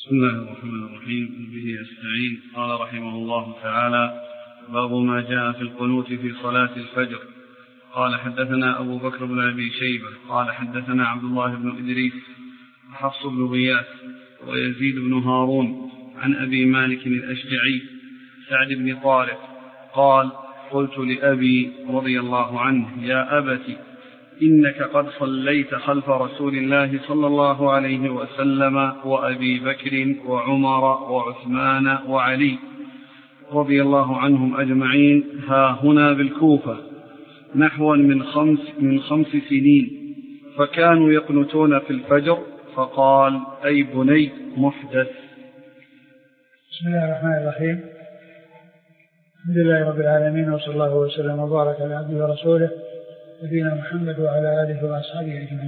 بسم الله الرحمن الرحيم. به أستعين. قال رحمه الله تعالى: باب ما جاء في القنوت في صلاة الفجر. قال حدثنا أبو بكر بن أبي شيبة قال حدثنا عبد الله بن إدريس وحفص بن غياث ويزيد بن هارون عن أبي مالك الأشجعي سعد بن طارق قال: قلت لأبي رضي الله عنه: يا أبت، إنك قد صليت خلف رسول الله صلى الله عليه وسلم وأبي بكر وعمر وعثمان وعلي رضي الله عنهم أجمعين ها هنا بالكوفة نحو من 5 سنين، فكانوا يقنتون في الفجر، فقال: أي بني محدث. بسم الله الرحمن الرحيم. الحمد لله رب العالمين، وصلى الله وسلم وبارك على عبده ورسوله نبينا محمد وعلى آله وأصحابه أجمعين.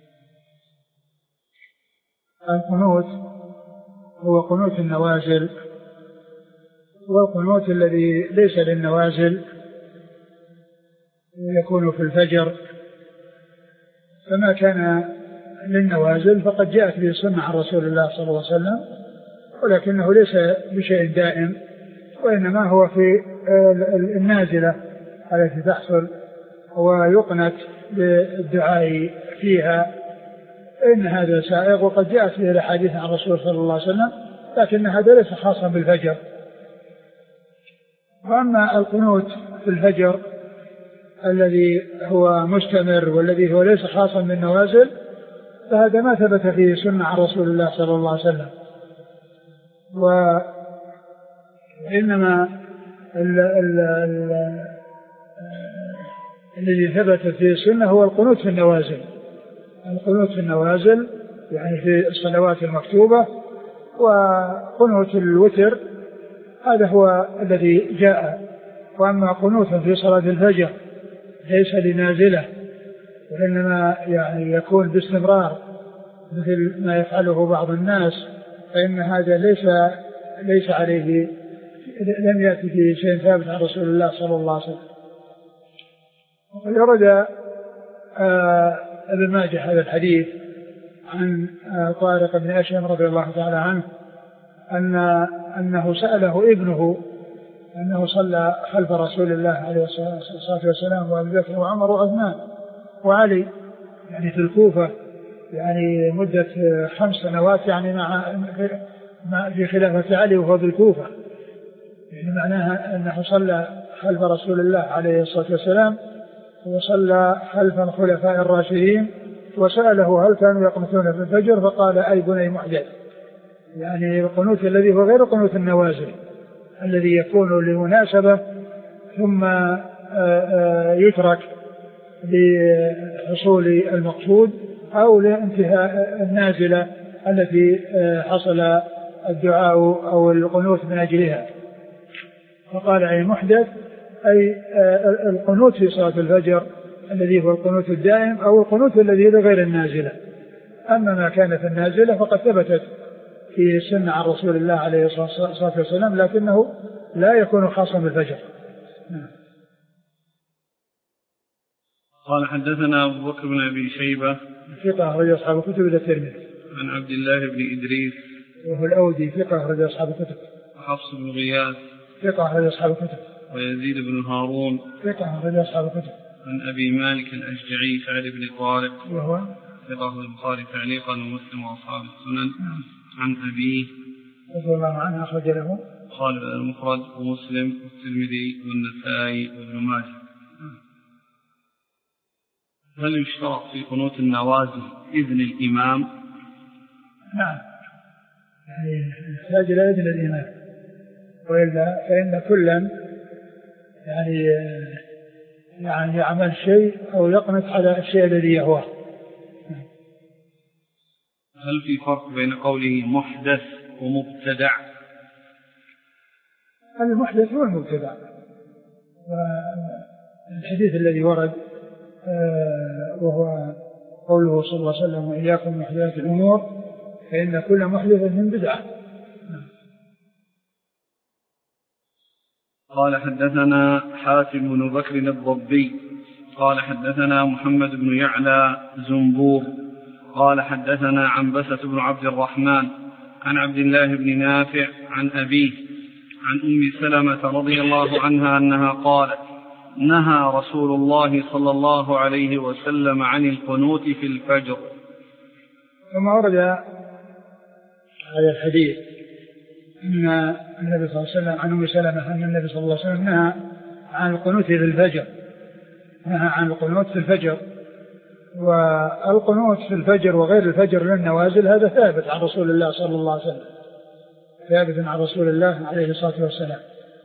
القنوت هو قنوت النوازل، والقنوت الذي ليس للنوازل يكون في الفجر، فما كان للنوازل فقد جاءت به السنة عن رسول الله صلى الله عليه وسلم، ولكنه ليس بشيء دائم، وإنما هو في النازلة التي تحصل ويقنت بالدعاء فيها، إن هذا سائغ وقد جاءت به الأحاديث عن الرسول صلى الله عليه وسلم، لكن هذا ليس خاصا بالفجر. وأما القنوت في الفجر الذي هو مستمر والذي هو ليس خاصا بالنوازل، فهذا ما ثبت فيه سنة عن رسول الله صلى الله عليه وسلم، وإنما الذي ثبت فيه السنة هو القنوت في النوازل. القنوت في النوازل يعني في الصلوات المكتوبة، وقنوت الوتر هذا هو الذي جاء. وأما قنوت في صلاة الفجر ليس لنازلة، وإنما يعني يكون باستمرار مثل ما يفعله بعض الناس، فإن هذا ليس عليه، لم يأتي فيه شيء ثابت عن رسول الله صلى الله عليه وسلم. وقد ورد ابن ماجه هذا الحديث عن طارق بن أشهم رضي الله تعالى عنه أنه سأله ابنه أنه صلى خلف رسول الله عليه الصلاة والسلام وأبي بكر وعمر وعثمان وعلي يعني في الكوفة، يعني مدة 5 سنوات، يعني في خلافة علي وهو في الكوفة، يعني معناها أنه صلى خلف رسول الله عليه الصلاة والسلام وصلى خلف الخلفاء الراشدين، وسأله هل كانوا يقنتون في الفجر، فقال: أي بني محدث، يعني القنوت الذي هو غير قنوت النوازل الذي يكون لمناسبة ثم يترك لحصول المقصود أو لانتهاء النازلة التي حصل الدعاء أو القنوت من أجلها. فقال: أي محدث، أي القنوت في صلاة الفجر الذي هو القنوت الدائم أو القنوت الذي لغير النازلة. أما ما كان في النازلة فقد ثبتت في السنة عن رسول الله عليه الصلاة والسلام، لكنه لا يكون خاصا بالفجر. قال حدثنا أبو بكر بن أبي شيبة ثقة أخرج أصحاب الكتب إلى الترمذي. عن عبد الله بن إدريس وهو الأودي ثقة أخرج أصحاب الكتب. وحفص بن غياث ثقة أخرج أصحاب الكتب. ويزيد بن هارون ثقة أخرج أصحاب الكتب. عن أبي مالك الأشجعي سعد بن طارق وهو ثقة البخاري تعليقا ومسلم وأصحاب السنن. عن أبيه رضي الله عنه أخرج له خالد المفرد ومسلم والترمذي والنسائي وابن ماجه. هل يشترط في قنوت النوازل إذن الإمام؟ نعم، يعني يحتاج إلى إذن الإمام، وإلا فإن كلا يعني يعمل شيء أو يقنط على الشيء الذي يهواه. هل في فرق بين قوله محدث ومبتدع؟ المحدث هو المبتدع، والحديث الذي ورد وهو قوله صلى الله عليه وسلم: وإياكم محدثات الأمور فإن كل محدثة بدعة. قال حدثنا حاتم بن بكر الضبي قال حدثنا محمد بن يعلى زنبور قال حدثنا عنبسة بن عبد الرحمن عن عبد الله بن نافع عن أبيه عن أم سلمة رضي الله عنها أنها قالت: نهى رسول الله صلى الله عليه وسلم عن القنوت في الفجر. ثم ورد هذا الحديث أن النبي صلى الله عليه وسلم عن أم سلمة أن النبي صلى الله عليه وسلم نهى عن القنوت في الفجر، نهى عن القنوت في الفجر. والقنوت في الفجر وغير الفجر للنوازل هذا ثابت عن رسول الله صلى الله عليه وسلم، ثابت عن رسول الله عليه الصلاة والسلام.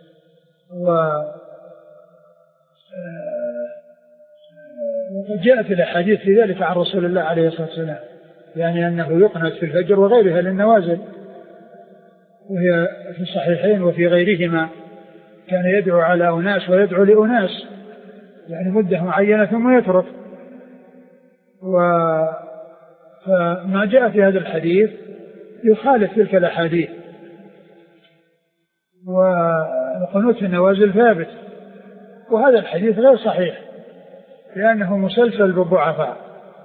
وقد جاءت الأحاديث في ذلك عن رسول الله عليه الصلاة والسلام، يعني أنه يقنت في الفجر وغيرها للنوازل، وهي في الصحيحين وفي غيرهما. كان يدعو على أناس ويدعو لأناس، يعني مدة معينة ثم يترك. فما جاء في هذا الحديث يخالف تلك الأحاديث. والقنوت في النوازل ثابت، وهذا الحديث غير صحيح لأنه مسلسل بالضعفاء،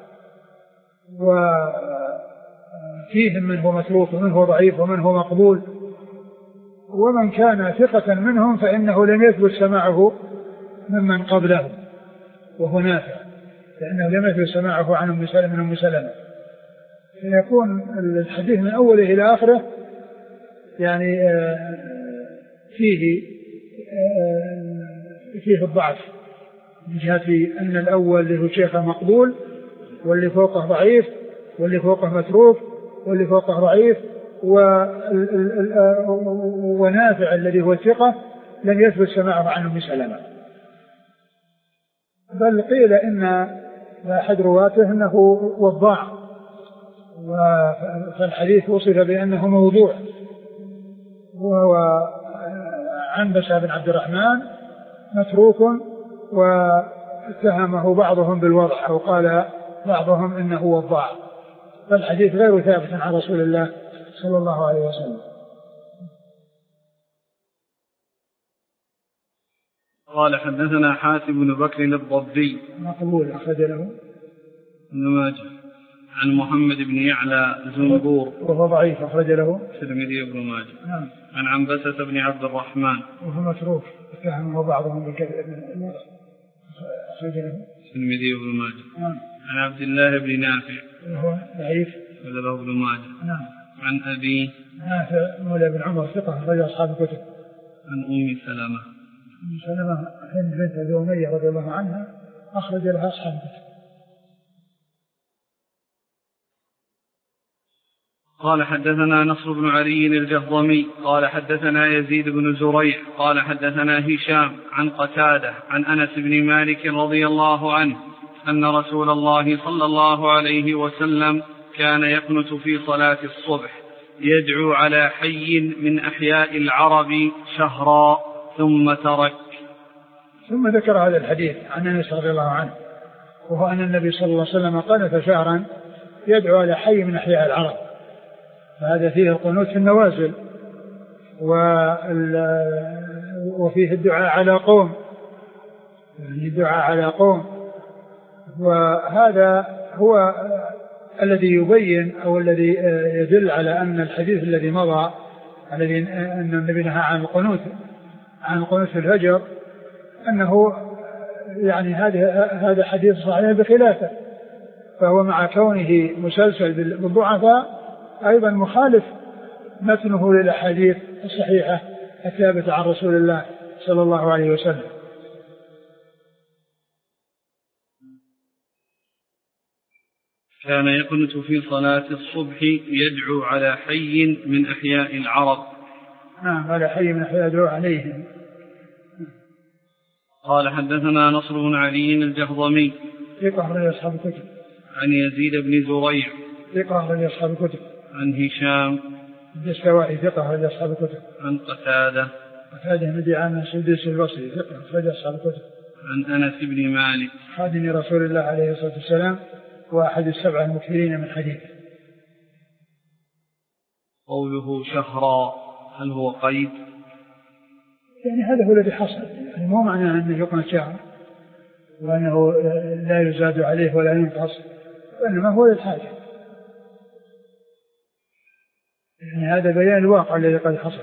وفيهم من هو متروك ومن هو ضعيف ومن هو مقبول، ومن كان ثقة منهم فإنه لم يثبت سماعه ممن قبله وهو نافع، لأنه لم يثبت سماعه عن أم سلمة. فيكون الحديث من أوله إلى آخره يعني فيه الضعف، من جهة أن الأول اللي هو شيخه مقبول، واللي فوقه ضعيف، واللي فوقه متروك، واللي فوقه ضعيف، ونافع الذي هو الثقة لم يثبت سماعه عن أم سلمة. بل قيل إن أحد رواته أنه وضاع، فالحديث وصف بأنه موضوع، وهو عنبسة بن عبد الرحمن متروك، واتهمه بعضهم بالوضع، أو قال بعضهم إنه وضاع. فالحديث غير ثابت عن رسول الله صلى الله عليه وسلم. قال: حدثنا حاتم بن بكر الضبي مقبول أخرج له ابن ماجه عن محمد بن يعلى زنبور وهو ضعيف أخرج له الترمذي وابن ماجه. عن عنبسة بن عبد الرحمن وهو متروك اتهمه بعضهم بالكذب أخرج له الترمذي وابن ماجه. عن عبد الله بن نافع وهو ضعيف أخرج له ابن ماجه. عن أبي نافع مولى بن عمر ثقة أخرج أصحاب الكتب. عن أم سلمة هند بنت أبي أمية رضي الله عنها أخرج لها أصحاب الكتب. قال: حدثنا نصر بن علي الجهضمي قال حدثنا يزيد بن زريع قال حدثنا هشام عن قتادة عن أنس بن مالك رضي الله عنه أن رسول الله صلى الله عليه وسلم كان يقنت في صلاة الصبح يدعو على حي من أحياء العرب شهرا ثم ترك. ثم ذكر هذا الحديث عن أنس رضي الله عنه، وهو أن النبي صلى الله عليه وسلم قنت شهرا يدعو على حي من أحياء العرب، فهذا فيه القنوت في النوازل، وفيه الدعاء على قوم، الدعاء على قوم. وهذا هو الذي يبين أو الذي يدل على أن الحديث الذي مضى الذي أن النبي نهى عن القنوت في الفجر أنه يعني هذا حديث صحيح بخلافه، فهو مع كونه مسلسل بالضعفاء أيضا مخالف متنه للأحاديث الصحيحة الثابتة عن رسول الله صلى الله عليه وسلم. كان يقنت في صلاة الصبح يدعو على حي من أحياء العرب. على حي من أحياء يدعو عليهم. قال: حدثنا نصر بن علي الجهضمي ثقة أخرج أصحاب الكتب. عن يزيد بن زريع ثقة أخرج أصحاب الكتب. عن هشام الدستوائي ثقة أخرج أصحاب الكتب. عن قتادة بن دعامة السدوسي البصري ثقة أخرج أصحاب الكتب. عن أنس بن مالك خادم رسول الله عليه الصلاة والسلام وأحد السبع المكثرين من حديث. قوله شهرا هل هو قيد؟ يعني هذا هو الذي حصل، يعني مو معنى أنه يقنط شهر وأنه لا يزاد عليه ولا ينقص، وإنما هو للحاجة. يعني هذا بيان الواقع الذي قد حصل.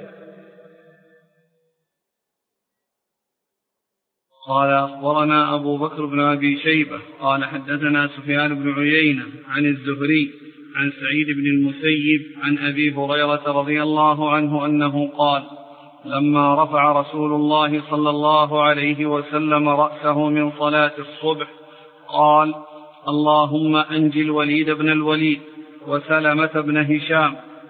قال أخبرنا أبو بكر بن أبي شيبة قال حدثنا سفيان بن عيينة عن الزهري عن سعيد بن المسيب عن أبي هريرة رضي الله عنه أنه قال لما رفع رسول الله صلى الله عليه وسلم رأسه من صلاة الصبح قال اللهم أنجِ الوليد بن الوليد وسلمة بن هشام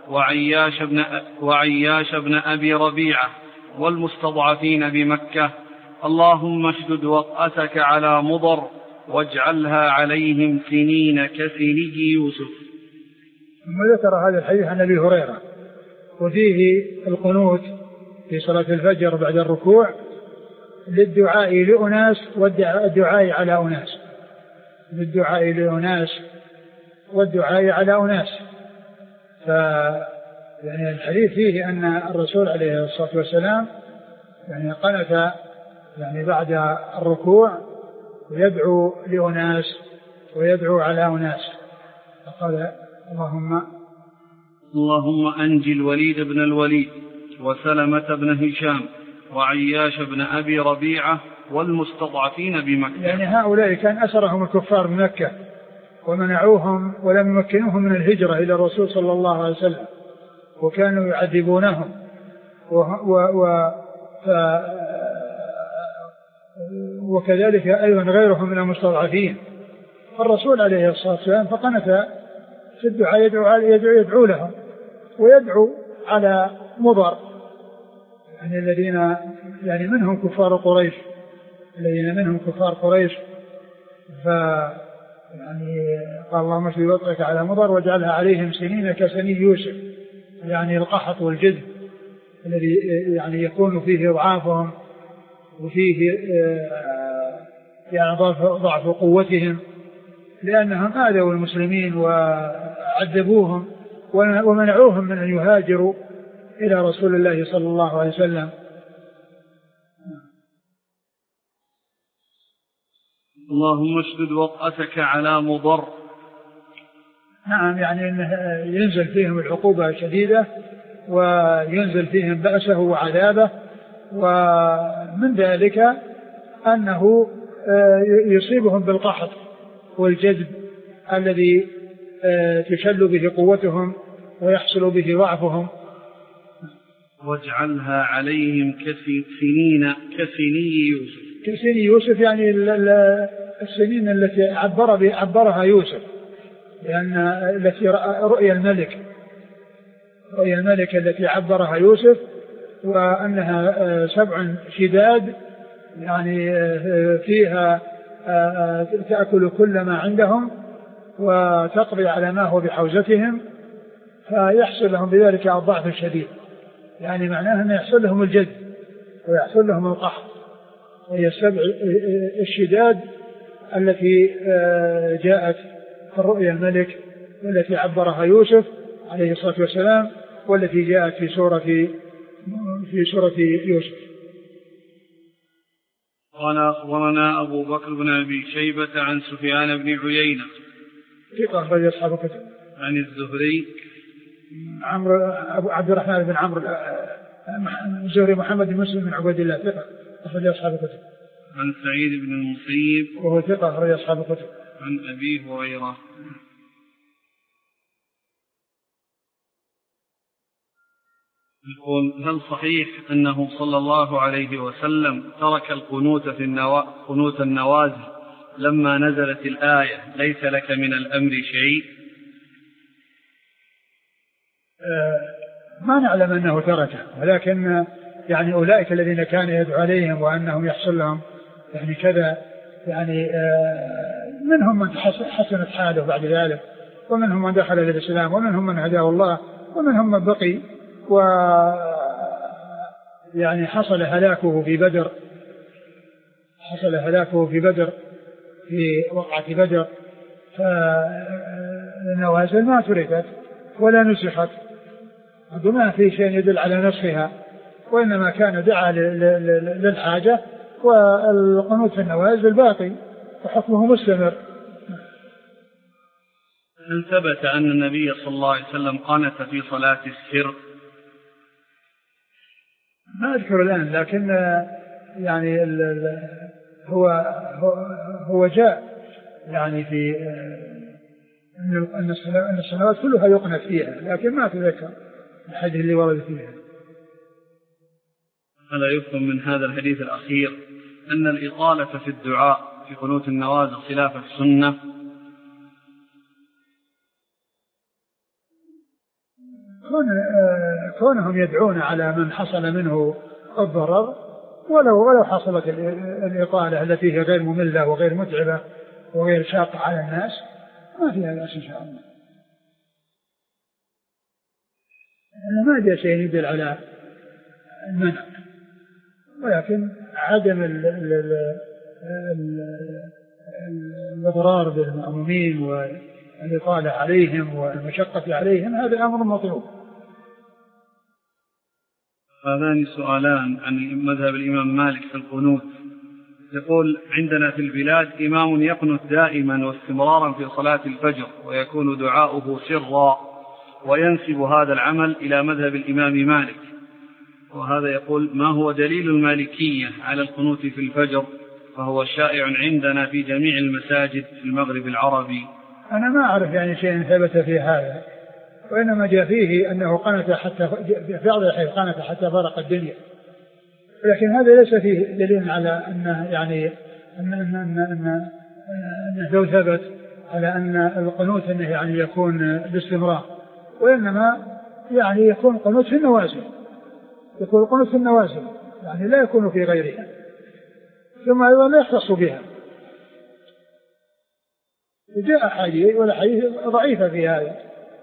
وعياش بن أبي ربيعة والمستضعفين بمكة اللهم اشدد وطأتك على مضر واجعلها عليهم سنين كسني يوسف. ثم ذكر هذا الحديث عن أبي هريرة وفيه القنوت في صلاة الفجر بعد الركوع للدعاء لأناس والدعاء على أناس، للدعاء لأناس والدعاء على أناس. يعني الحديث فيه أن الرسول عليه الصلاة والسلام يعني قنت يعني بعد الركوع ويدعو لأناس ويدعو على أناس، فقال اللهم أنجِ الوليد بن الوليد وسلمة بن هشام وعياش بن أبي ربيعة والمستضعفين بمكة. يعني هؤلاء كان أسرهم الكفار بمكة ومنعوهم ولم يمكنوهم من الهجرة إلى الرسول صلى الله عليه وسلم وكانوا يعذبونهم وكذلك أيضا غيرهم من المستضعفين. فالرسول عليه الصلاة والسلام فقنت في الدعاء يدعو لهم ويدعو على مضر يعني الذين يعني منهم كفار قريش، الذين منهم كفار قريش. يعني قال اللهم اشدد وطئك على مضر واجعلها عليهم سنين كسني يوسف، يعني القحط والجذب الذي يعني يكون فيه ضعافهم وفيه يعني ضعف قوتهم لأنهم آذوا المسلمين وعذبوهم ومنعوهم من أن يهاجروا إلى رسول الله صلى الله عليه وسلم. اللهم اشدد وطأتك على مضر. نعم، يعني أنه ينزل فيهم العقوبة الشديدة وينزل فيهم بأسه وعذابه، ومن ذلك أنه يصيبهم بالقحط والجذب الذي تشل به قوتهم ويحصل به ضعفهم. واجعلها عليهم كسنين كسني يوسف. كسني يوسف يعني السنين التي عبرها يوسف، لأن التي رؤيا الملك التي عبرها يوسف، وأنها 7 شداد يعني فيها تأكل كل ما عندهم وتقضي على ما هو بحوزتهم، فيحصل لهم بذلك الضعف الشديد، يعني معناه أن يحصل لهم الجد ويحصل لهم القحط، وهي 7 الشداد التي جاءت في الرؤيا الملك والتي عبرها يوسف عليه الصلاة والسلام، والتي جاءت في سورة يوسف. قال أخبرنا أبو بكر بن أبي شيبة عن سفيان بن عيينة ثقة أخرج أصحاب الكتب. عن الزهري أبو عبد الرحمن بن عمرو الزهري محمد بن مسلم بن عبيد الله ثقة أخرج أصحاب الكتب. عن سعيد بن المسيب وهو ثقة أخرج أصحاب الكتب. عن أبي هريرة. يقول: هل صحيح أنه صلى الله عليه وسلم ترك القنوت في قنوت النوازل لما نزلت الآية ليس لك من الأمر شيء؟ ما نعلم أنه تركه، ولكن يعني أولئك الذين كان يدعو عليهم وأنهم يحصل لهم يعني كذا، يعني منهم من حسنت حاله بعد ذلك، ومنهم من دخل إلى الإسلام، ومنهم من هداه الله، ومنهم من بقي، يعني حصل هلاكه في بدر في وقعة بدر. فالنوازل ما تركت ولا نسخت، وما في شيء يدل على نسخها، وإنما كان دعا للحاجة، والقنوت في النوازل باقي وحكمه مستمر. هل ثبت أن النبي صلى الله عليه وسلم قنت في صلاة السر؟ ما أذكر الآن، لكن يعني هو جاء يعني في أن الصلوات كلها يقنت فيها، لكن ما أتذكر الحديث اللي ورد فيها. هذا يفهم من هذا الحديث الأخير أن الإطالة في الدعاء في قنوت النوازل خلاف السنة. كونهم يدعون على من حصل منه الضرر ولو حصلت الإطالة التي هي غير مملة وغير متعبة وغير شاقة على الناس ما فيها بأس إن شاء الله. ما جاء شيء يدل على المنع، ولكن عدم الإضرار بالمأمومين والإطالة عليهم والمشقة عليهم هذا أمر مطلوب. هذان سؤالان عن مذهب الإمام مالك في القنوت. يقول: عندنا في البلاد إمام يقنت دائما واستمرارا في صلاة الفجر ويكون دعاؤه سرا، وينسب هذا العمل إلى مذهب الإمام مالك، وهذا يقول: ما هو دليل المالكية على القنوت في الفجر؟ فهو شائع عندنا في جميع المساجد في المغرب العربي. أنا ما أعرف يعني شيء ثبت في هذا، وإنما جاء فيه أنه قنت حتى في بعض الأحيان قنت حتى فرق الدنيا، لكن هذا ليس فيه دليل على أنه يعني أنه لو ثبت على أن القنوت أنه يعني يكون باستمرار، وإنما يعني يكون قنوت في النوازل، يكون القنوت في النوازل يعني لا يكون في غيرها، ثم أيضا لا يختص بها. وجاء حديث ولا حديث ضعيفة في هذا.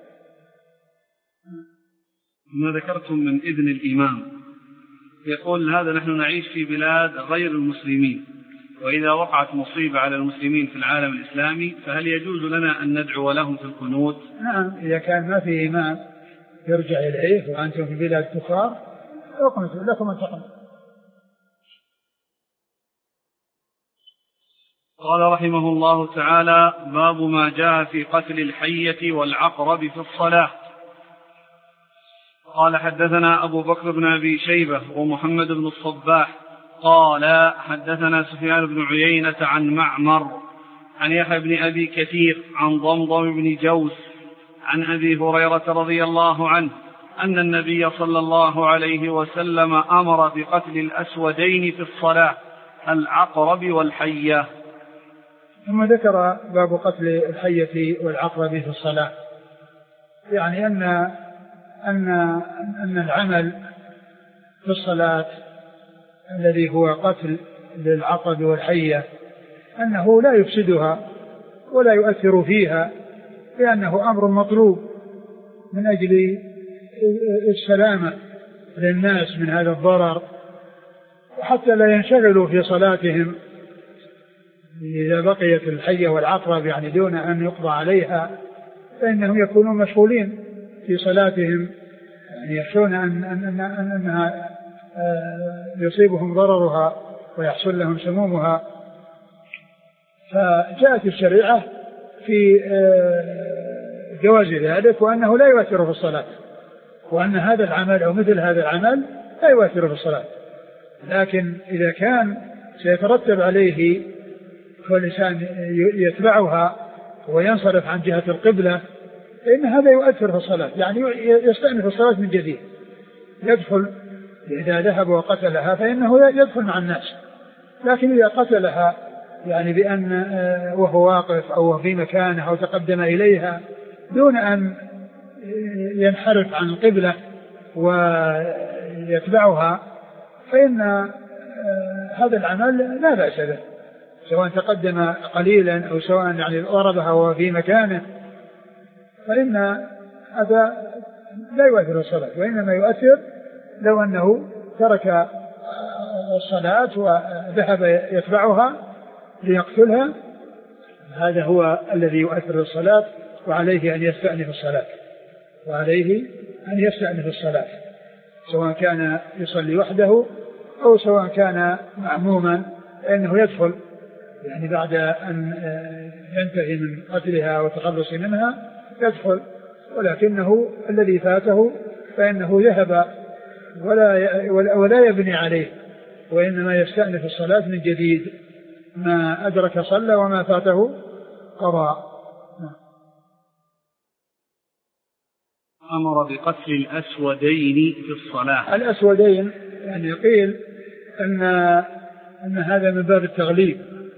ما ذكرتم من إذن الإمام، يقول: هذا نحن نعيش في بلاد غير المسلمين، وإذا وقعت مصيبة على المسلمين في العالم الإسلامي فهل يجوز لنا أن ندعو لهم في القنوت؟ نعم، إذا كان ما في إمام يرجع إليه وأنتم في بلاد كفار اقنتوا لكم أن تقنتوا. قال رحمه الله تعالى: باب ما جاء في قتل الحية والعقرب في الصلاة. قال: حدثنا أبو بكر بن أبي شيبة ومحمد بن الصباح قال: حدثنا سفيان بن عيينة عن معمر عن يحيى بن أبي كثير عن ضمضم بن جوس عن أبي هريرة رضي الله عنه أن النبي صلى الله عليه وسلم أمر بقتل الأسودين في الصلاة، العقرب والحية. ثم ذكر باب قتل الحية والعقرب في الصلاة، يعني أن العمل في الصلاة الذي هو قتل للعقرب والحية أنه لا يفسدها ولا يؤثر فيها، لأنه أمر مطلوب من أجل السلامة للناس من هذا الضرر، وحتى لا ينشغلوا في صلاتهم إذا بقيت الحية والعقرب يعني دون أن يقضى عليها، فإنهم يكونون مشغولين في صلاتهم، يعني يخشون أنها يصيبهم ضررها ويحصل لهم سمومها. فجاءت الشريعة في جواز ذلك، وأنه لا يؤثر في الصلاة، وأن هذا العمل أو مثل هذا العمل لا يؤثر في الصلاة. لكن إذا كان سيترتب عليه والإنسان يتبعها وينصرف عن جهة القبلة فإن هذا يؤثر في الصلاة، يعني يستأنف الصلاة من جديد، يدخل إذا ذهب وقتلها فإنه يدخل مع الناس. لكن إذا قتلها يعني بأن وهو واقف أو في مكانه أو تقدم إليها دون أن ينحرف عن القبلة ويتبعها فإن هذا العمل لا بأس به، سواء تقدم قليلا أو سواء يعني ضربها وهو في مكانه، فإن هذا لا يؤثر الصلاة، وإنما يؤثر لو أنه ترك الصلاة وذهب يتبعها ليقتلها، هذا هو الذي يؤثر الصلاة، وعليه أن يستأنف الصلاة، وعليه أن يستأنف الصلاة سواء كان يصلي وحده أو سواء كان معموما، فإنه يدخل يعني بعد أن ينتهي من قتلها وتخلص منها يدخل، ولكنه الذي فاته فإنه ذهب ولا يبني عليه، وإنما يستأنف الصلاة من جديد، ما أدرك صلى وما فاته قضى. أمر بقتل الأسودين في الصلاة. الأسودين يعني قيل أن هذا من باب التغليب،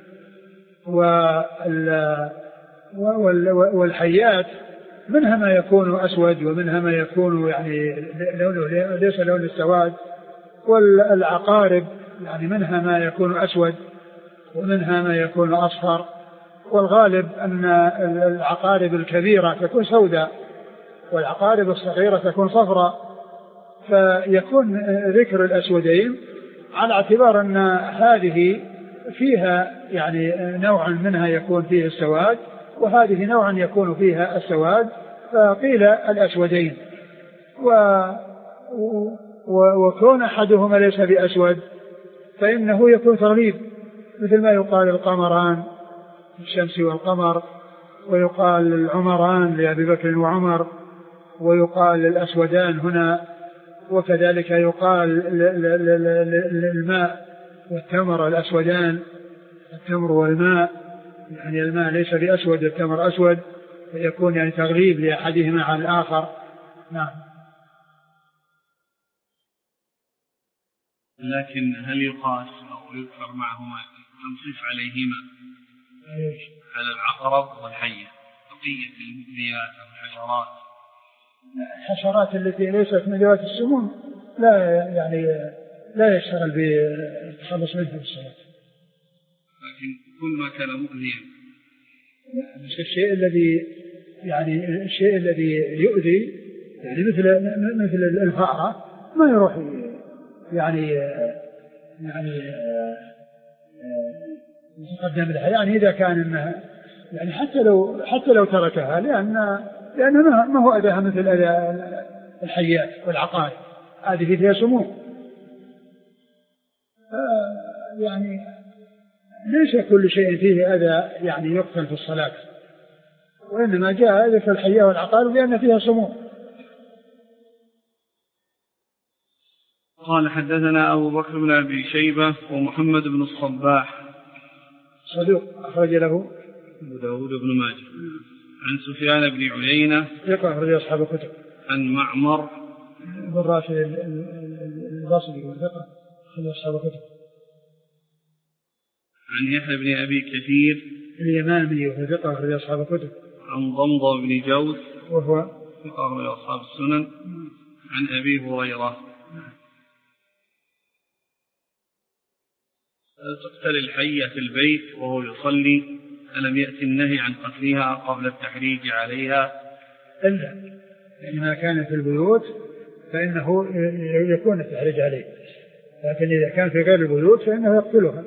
والحيات منها ما يكون أسود ومنها ما يكون يعني لونه ليس لون السواد، والعقارب يعني منها ما يكون أسود ومنها ما يكون أصفر، والغالب أن العقارب الكبيرة تكون سوداء والعقارب الصغيرة تكون صفراء، فيكون ذكر الأسودين على اعتبار أن هذه فيها يعني نوع منها يكون فيه السواد وهذه نوع يكون فيها السواد، فقيل الأسودين. وكون أحدهما ليس بأسود فإنه يكون تغليب، مثل ما يقال القمران، الشمس والقمر، ويقال العمران لأبي بكر وعمر، ويقال الأسودان هنا، وكذلك يقال الماء والتمر الأسودان، التمر والماء، يعني الماء ليس بأسود التمر أسود، فيكون يعني تغليب لأحدهما على الآخر. نعم. لكن هل يقاس أو يذكر معهما تنصيف عليهما على العقرب والحية بقية المؤذيات أو الحشرات؟ الحشرات التي ليست من ذوات السموم لا يشتغل بالتخلص منها بالصلاة. لكن كل ما كان مؤذيا، الشيء الذي يؤذي يعني مثل الفأرة ما يروح يعني يتقدم لها، يعني إذا كان إنها يعني حتى لو تركها لأن ما هو أذاها مثل أذى الحيات والعقارب، هذه فيها سموم. يعني ليس كل شيء فيه أذى يعني يقتل في الصلاة، وإنما جاء ذكر الحية والعقارب لأن فيها سموم. قال حدثنا أبو بكر بن أبي شيبة ومحمد بن الصباح صدوق أخرج له أبو داود بن ماجه، عن سفيان بن عيينة أخرج أصحاب الكتب، عن معمر بن راشد البصري وثقة أخرج أصحاب الكتب، عن يحيى بن أبي كثير اليمامي وثقة أخرج أصحاب الكتب، عن ضمضة بن جوز وهو ثقة أخرج أصحاب السنن، عن أبي هريرة. تقتل الحية في البيت وهو يصلي، ألم يأتي النهي عن قتلها قبل التحريج عليها؟ إلا ما كان في البيوت فإنه يكون التحريج عليه، لكن إذا كان في غير البيوت فإنه يقتلها.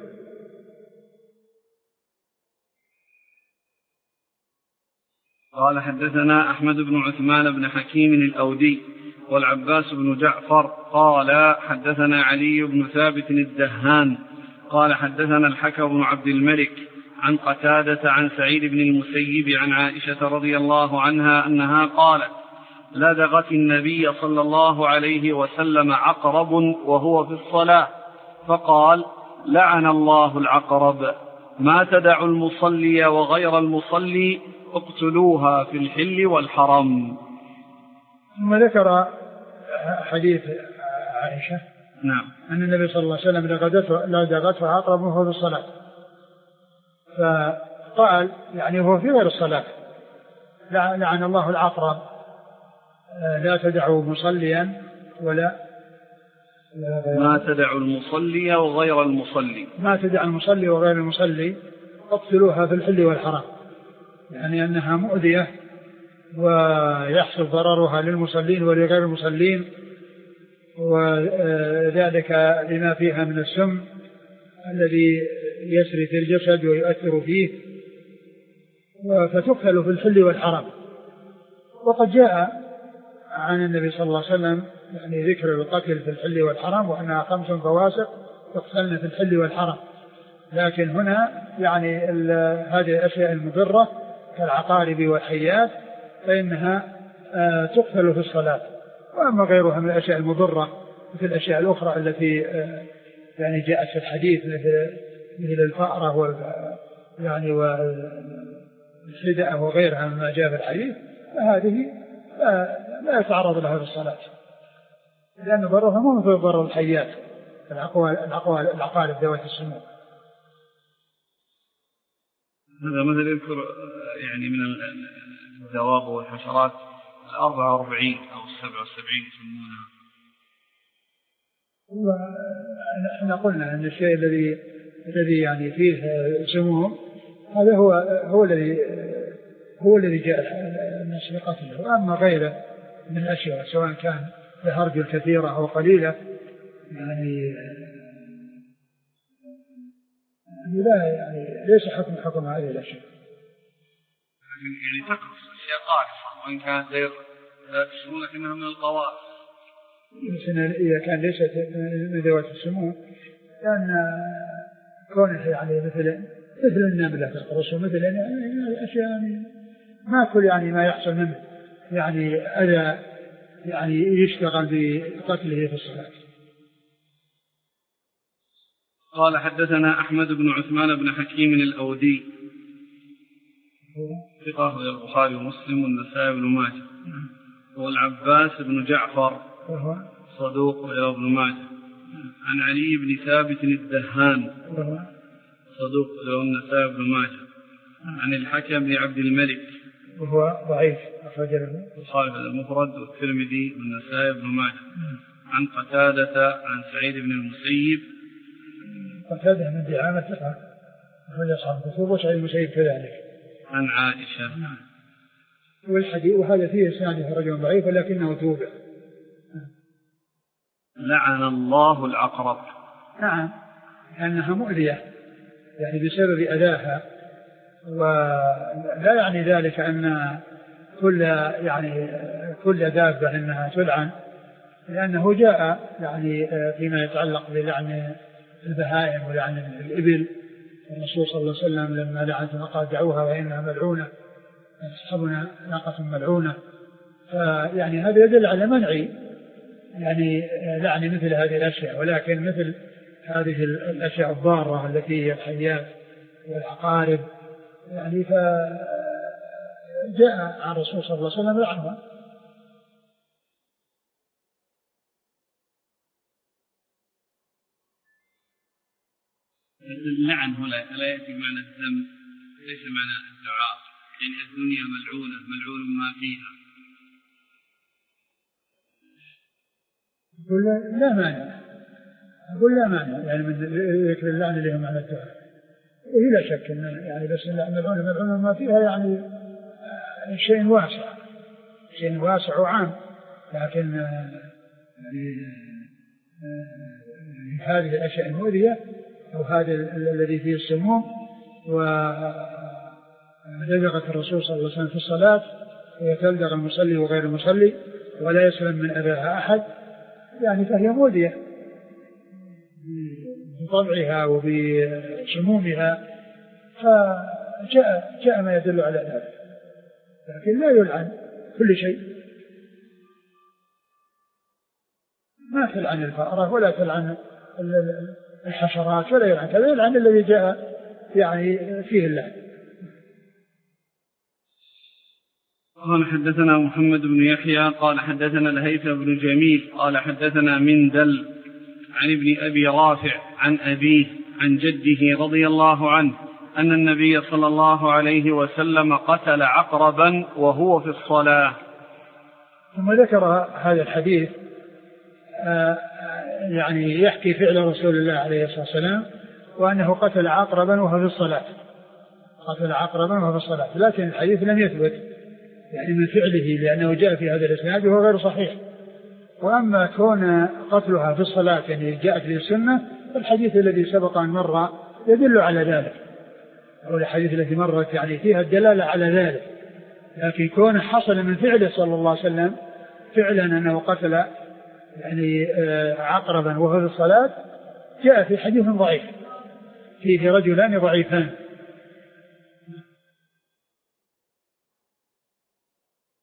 قال حدثنا أحمد بن عثمان بن حكيم الأودي والعباس بن جعفر قال حدثنا علي بن ثابت الدهان قال حدثنا الحكم بن عبد الملك عن قتادة عن سعيد بن المسيب عن عائشة رضي الله عنها أنها قالت لدغت النبي صلى الله عليه وسلم عقرب وهو في الصلاة فقال لعن الله العقرب ما تدع المصلي وغير المصلي اقتلوها في الحل والحرم. ثم ذكر حديث عائشة نعم أن النبي صلى الله عليه وسلم لدغته عقرب وهو في الصلاة، فقال يعني هو في غير الصلاة لعن الله العقرب لا تدعوا مصليا ولا ما تدع المصلي وغير المصلي، ما تدع المصلي وغير المصلي اقتلوها في الحل والحرام، يعني أنها مؤذية ويحصل ضررها للمصلين ولغير المصلين، وذلك لما فيها من السم الذي يسري في الجسد ويؤثر فيه، فتقتل في الحل والحرام. وقد جاء عن النبي صلى الله عليه وسلم يعني ذكر القتل في الحل والحرام وأنها 5 فواسق تقتلن في الحل والحرام، لكن هنا يعني هذه الأشياء المضرة كالعقارب والحيات فإنها تقتل في الصلاة. وأما غيرها من الأشياء المضرة مثل الأشياء الأخرى التي يعني جاءت في الحديث مثل الفأرة يعني والحدأة وغيرها مما جاء في الحديث، فهذه لا يتعرض لها في الصلاة، لأن ضررها مو مثل ضرر الحيات العقارب ذوات السموم. هذا مثل يذكر يعني من الدواب والحشرات 44 أو 77 يسمونها. احنا قلنا ان الشيء الذي يعني فيه سموم هذا هو الذي جاء الناس بقتله. واما غيره من الاشياء سواء كان بهرج كثيره او قليله يعني لا يعني ليس حكم هذه الاشياء. يعني تقص اشياء قاصره وان كان غير تسمون لكنها من القواص. إذا كان ليست من ذوات السموم كان كونه يعني مثل النملة في القرص مثل يعني أشياء يعني ما كل يعني ما يحصل منه يعني أذى يعني يشتغل بقتله في الصلاة. قال حدثنا أحمد بن عثمان بن حكيم الأودي ثقة البخاري ومسلم والنسائي بن ماجه، والعباس بن جعفر صدوق إلى ابن ماجه، عن علي بن ثابت الدهان صدوق إلى النسائي بن ماجه، عن الحكم بن عبد الملك وهو ضعيف أخرج له البخاري المفرد والترمذي والنسائي بن ماجه، عن قتادة عن سعيد بن المسيب. قتادة من دعامة ثقة أخرج أصحاب الكتب وسعيد بن المسيب كذلك. عن عائشة. والحديث وهذا فيه إسناده رجل ضعيف ولكنه توبع. لعن الله العقرب. نعم لأنها مؤذية يعني بسبب أذاها، ولا يعني ذلك أن كل دابة أنها تلعن، لأنه جاء يعني فيما يتعلق بلعن البهائم ولعن الإبل. الرسول صلى الله عليه وسلم لما لعنتها قال دعوها وإنها ملعونة، أصحابنا ناقة ملعونة. فيعني هذا يدل على منع يعني لعن مثل هذه الأشياء، ولكن مثل هذه الأشياء الضارة التي هي الحيات والعقارب يعني فجاء عن الرسول صلى الله عليه وسلم لعنها. اللعن هنا لا يأتي معنى الذنب، ليس معنى الدعاء، يعني الدنيا ملعونة ملعون ما فيها. أقول لا مانع يعني من ذكر اللعن اللي هو معنى الدعاء، ولا شك إن يعني بس ملعون ما فيها يعني شيء واسع وعام، لكن يعني هذه الأشياء المؤذية أو هذا الذي فيه السموم ولدغت الرسول صلى الله عليه وسلم في الصلاة ويتلدغ المصلي وغير المصلي ولا يسلم من أذاها أحد، يعني فهي مؤذية بطبعها وبسمومها، فجاء ما يدل على ذلك. لكن لا يلعن كل شيء، ما تلعن الفأرة ولا تلعن الحشرات ولا يلعن كذا، يلعن الذي جاء يعني فيه اللعن. قال حدثنا محمد بن يحيى قال حدثنا الهيثم بن جميل قال حدثنا مندل عن ابن أبي رافع عن أبيه عن جده رضي الله عنه أن النبي صلى الله عليه وسلم قتل عقربا وهو في الصلاة. ثم ذكر هذا الحديث يعني يحكي فعل رسول الله عليه الصلاة والسلام وأنه قتل عقربا وهو في الصلاة، قتل عقربا وهو في الصلاة، لكن الحديث لم يثبت يعني من فعله لأنه جاء في هذا الإسناد وهو غير صحيح. وأما كون قتلها في الصلاة يعني جاءت في السنة، الحديث الذي سبق أن مر يدل على ذلك، أو الحديث التي مرت يعني فيها الدلالة على ذلك، لكن كون حصل من فعله صلى الله عليه وسلم فعلا أنه قتل يعني عقربا وهو في الصلاة جاء في حديث ضعيف فيه رجلان ضعيفان.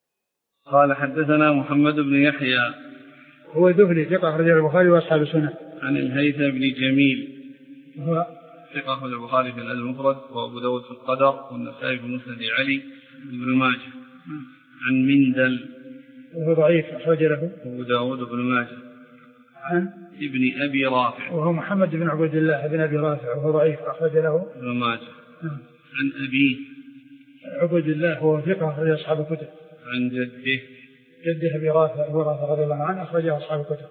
قال حدثنا محمد بن يحيى هو ذهلي ثقة أخرجه البخاري وأصحاب السنن. عن الهيثم بن جميل هو ثقة أخرج البخاري في الأدب المفرد وأبو داود في القدر والنسائي في مسند علي بن ماجه. عن مندل وهو ضعيف أخرج له أبو داود بن ماجه. عن ابن أبي رافع وهو محمد بن عبد الله بن أبي رافع وهو ضعيف أخرج له ابن ماجه. عن أبيه عبد الله هو ثقة أخرج أصحاب الكتب. عن جده أبي رافع هو رافع رضي الله عنه أخرجه أصحاب الكتب.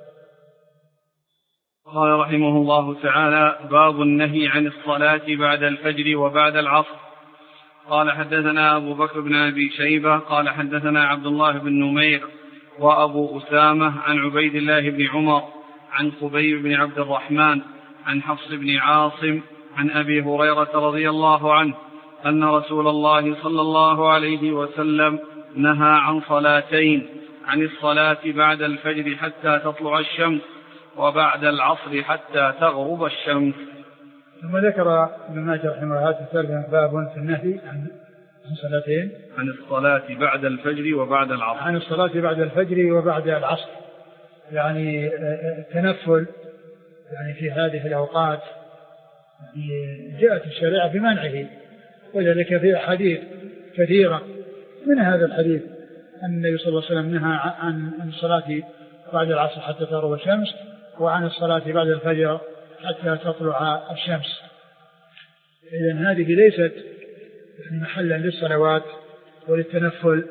قال رحمه الله تعالى: باب النهي عن الصلاة بعد الفجر وبعد العصر. قال حدثنا أبو بكر بن أبي شيبة قال حدثنا عبد الله بن نمير وأبو أسامة عن عبيد الله بن عمر عن خبيب بن عبد الرحمن عن حفص بن عاصم عن أبي هريرة رضي الله عنه أن رسول الله صلى الله عليه وسلم نهى عن صلاتين: عن الصلاة بعد الفجر حتى تطلع الشمس، وبعد العصر حتى تغرب الشمس. ثم ذكر ابن ماجه رحمه الله تعالى باب في النهي عن صلاتين: عن الصلاة بعد الفجر وبعد العصر. عن الصلاة بعد الفجر وبعد العصر، يعني التنفل يعني في هذه الأوقات جاءت الشريعة بمنعه، وذلك في أحاديث كثيرة. من هذا الحديث أن النبي صلى الله عليه وسلم نهى عن الصلاة بعد العصر حتى تغرب الشمس، وعن الصلاة بعد الفجر حتى تطلع الشمس. إذن هذه ليست محلا للصلوات وللتنفل،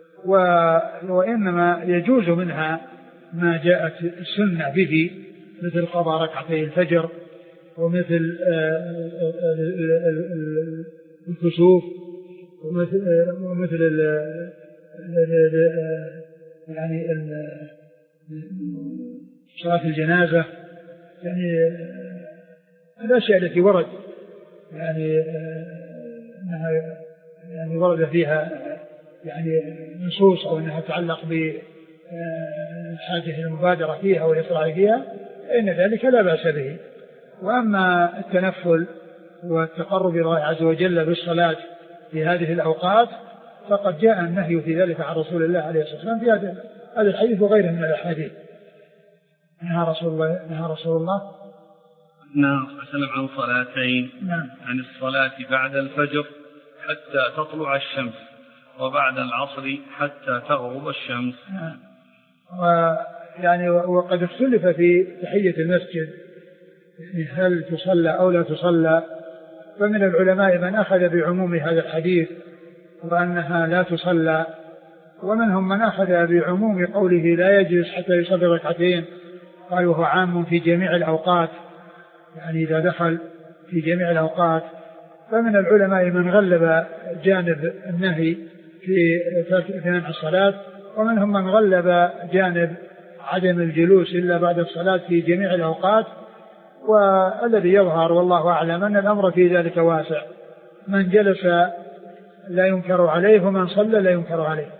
وإنما يجوز منها ما جاءت السنة به، مثل قضاء ركعتي الفجر، ومثل الكسوف، ومثل يعني صلاة الجنازة، يعني الأشياء التي ورد يعني ورد فيها يعني نصوص أو أنها تتعلق بالحاجة المبادرة فيها والإسراع فيها، فإن ذلك لا بأس به. وأما التنفل والتقرب إلى الله عز وجل بالصلاة في هذه الأوقات فقد جاء النهي في ذلك عن رسول الله عليه الصلاة والسلام في هذا الحديث وغيره من الأحاديث. نهى رسول الله عن صلاتين: عن الصلاة بعد الفجر حتى تطلع الشمس، وبعد العصر حتى تغرب الشمس. ويعني وقد اختلف في تحية المسجد هل تصلى أو لا تصلى، فمن العلماء من أخذ بعموم هذا الحديث وأنها لا تصلى، ومنهم من أخذ بعموم قوله لا يجلس حتى يصلي ركعتين، قالوا هو عام في جميع الأوقات، يعني إذا دخل في جميع الأوقات. فمن العلماء من غلب جانب النهي في ترك الصلاة، ومنهم من غلب جانب عدم الجلوس إلا بعد الصلاة في جميع الأوقات. والذي يظهر والله أعلم أن الأمر في ذلك واسع، من جلس لا ينكر عليه، ومن صلى لا ينكر عليه.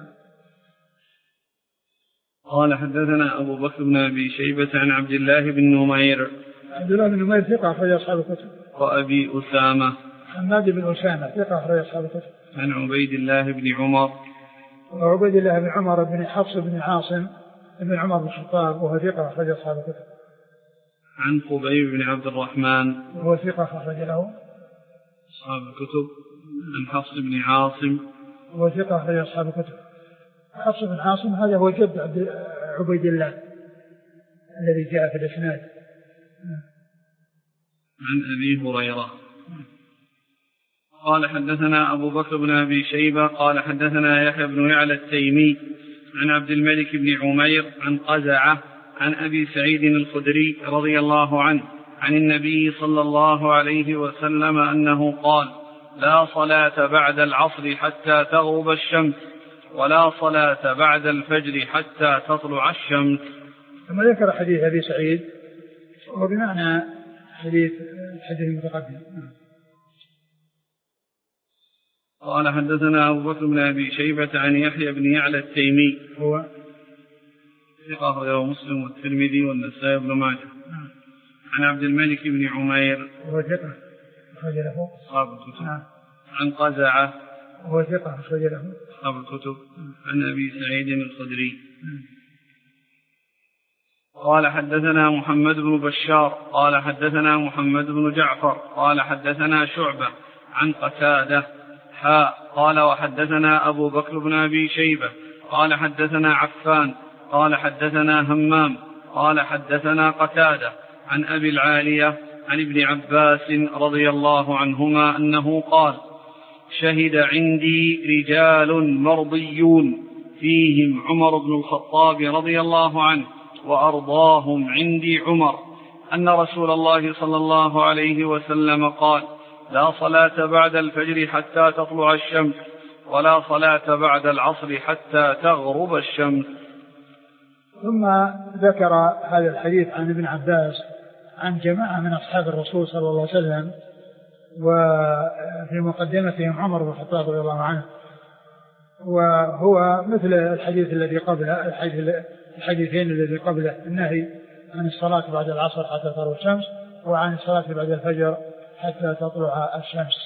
قال حدثنا أبو بكر بن أبي شيبة عن عبد الله بن نمير. عبد الله بن نمير ثقة أخرج أصحاب الكتب. وأبي أسامة حماد بن أسامة ثقة أخرج أصحاب الكتب. عن عبيد الله بن عمر. وعبيد الله بن عمر بن حفص بن عاصم بن عمر بن الخطاب وهو ثقة أخرج أصحاب الكتب. عن خبيب بن عبد الرحمن وهو ثقة أخرج له أصحاب الكتب. عن حفص بن عاصم وهو ثقة أخرج أصحاب الكتب. حفص بن عاصم هذا هو جد عبيد الله الذي جاء في الإسناد. عن أبي هريرة قال حدثنا أبو بكر بن أبي شيبة قال حدثنا يحيى بن يعلى التيمي عن عبد الملك بن عمير عن قزعة عن أبي سعيد الخدري رضي الله عنه عن النبي صلى الله عليه وسلم أنه قال: لا صلاة بعد العصر حتى تغرب الشمس، ولا صلاة بعد الفجر حتى تطلع الشمس. ثم ذكر حديث أبي سعيد وبمعنى حديث المتقدم. قال حدثنا أبو بكر بن أبي شيبة عن يحيى بن يعلى التيمي هو ثقة أخرجه مسلم والترمذي والنسائي بن ماجه. عن عبد الملك بن عمير وهو ثقة أخرج له أصحاب الكتب. عن قزعة وهو ثقة أخرج له أصحاب الكتب عن أبي سعيد الخدري. قال حدثنا محمد بن بشار قال حدثنا محمد بن جعفر قال حدثنا شعبة عن قتادة قال وحدثنا أبو بكر بن أبي شيبة قال حدثنا عفان قال حدثنا همام قال حدثنا قتادة عن أبي العالية عن ابن عباس رضي الله عنهما أنه قال شهد عندي رجال مرضيون فيهم عمر بن الخطاب رضي الله عنه وأرضاهم عندي عمر أن رسول الله صلى الله عليه وسلم قال لا صلاة بعد الفجر حتى تطلع الشمس ولا صلاة بعد العصر حتى تغرب الشمس. ثم ذكر هذا الحديث عن ابن عباس عن جماعة من أصحاب الرسول صلى الله عليه وسلم وفي مقدمتهم عمر بن الخطاب رضي الله عنه، وهو مثل الحديث الذي قبله الحديثين الذي قبله النهي عن الصلاة بعد العصر حتى تطلع الشمس وعن الصلاة بعد الفجر حتى تطلع الشمس.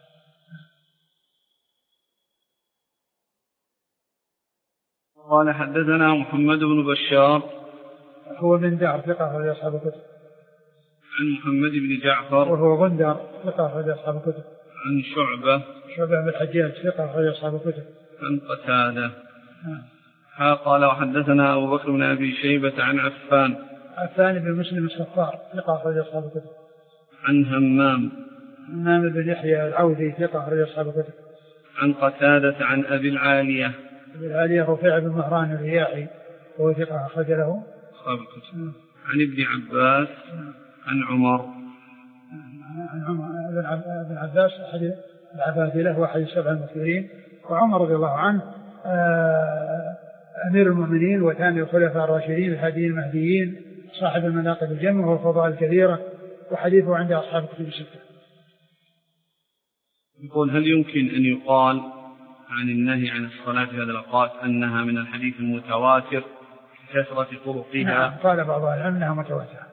قال حدثنا محمد بن بشار هو بن دار ثقة في أصحاب الكتب. عن محمد بن جعفر وهو غندر ثقة في أصحاب الكتب. عن شعبة بن الحجاج ثقة في أصحاب الكتب. عن قتادة قال وحدثنا أبو بكر بن أبي شيبة عن عفان بن مسلم الصفار ثقة في أصحاب الكتب. عن همام بن يحيى العوذي ثقة في أصحاب الكتب. عن قتادة عن أبي العالية رفيع بن مهران الرياحي وهو ثقة أخرج له أصحاب الكتب. عن ابن عباس عن عمر ابن عباس أحد العبادلة وأحد السبع المكثرين، وعمر رضي الله عنه أمير المؤمنين وثاني الخلفاء الراشدين الهاديين المهديين صاحب المناقب الجمة والفضائل الكثيرة، وحديثه عند أصحاب الكتب الستة. يقول هل يمكن أن يقال عن النهي عن الصلاة في هذا الأوقات أنها من الحديث المتواتر كثرة طرقها؟ نعم، قال بعض العلماء أنها متواترة.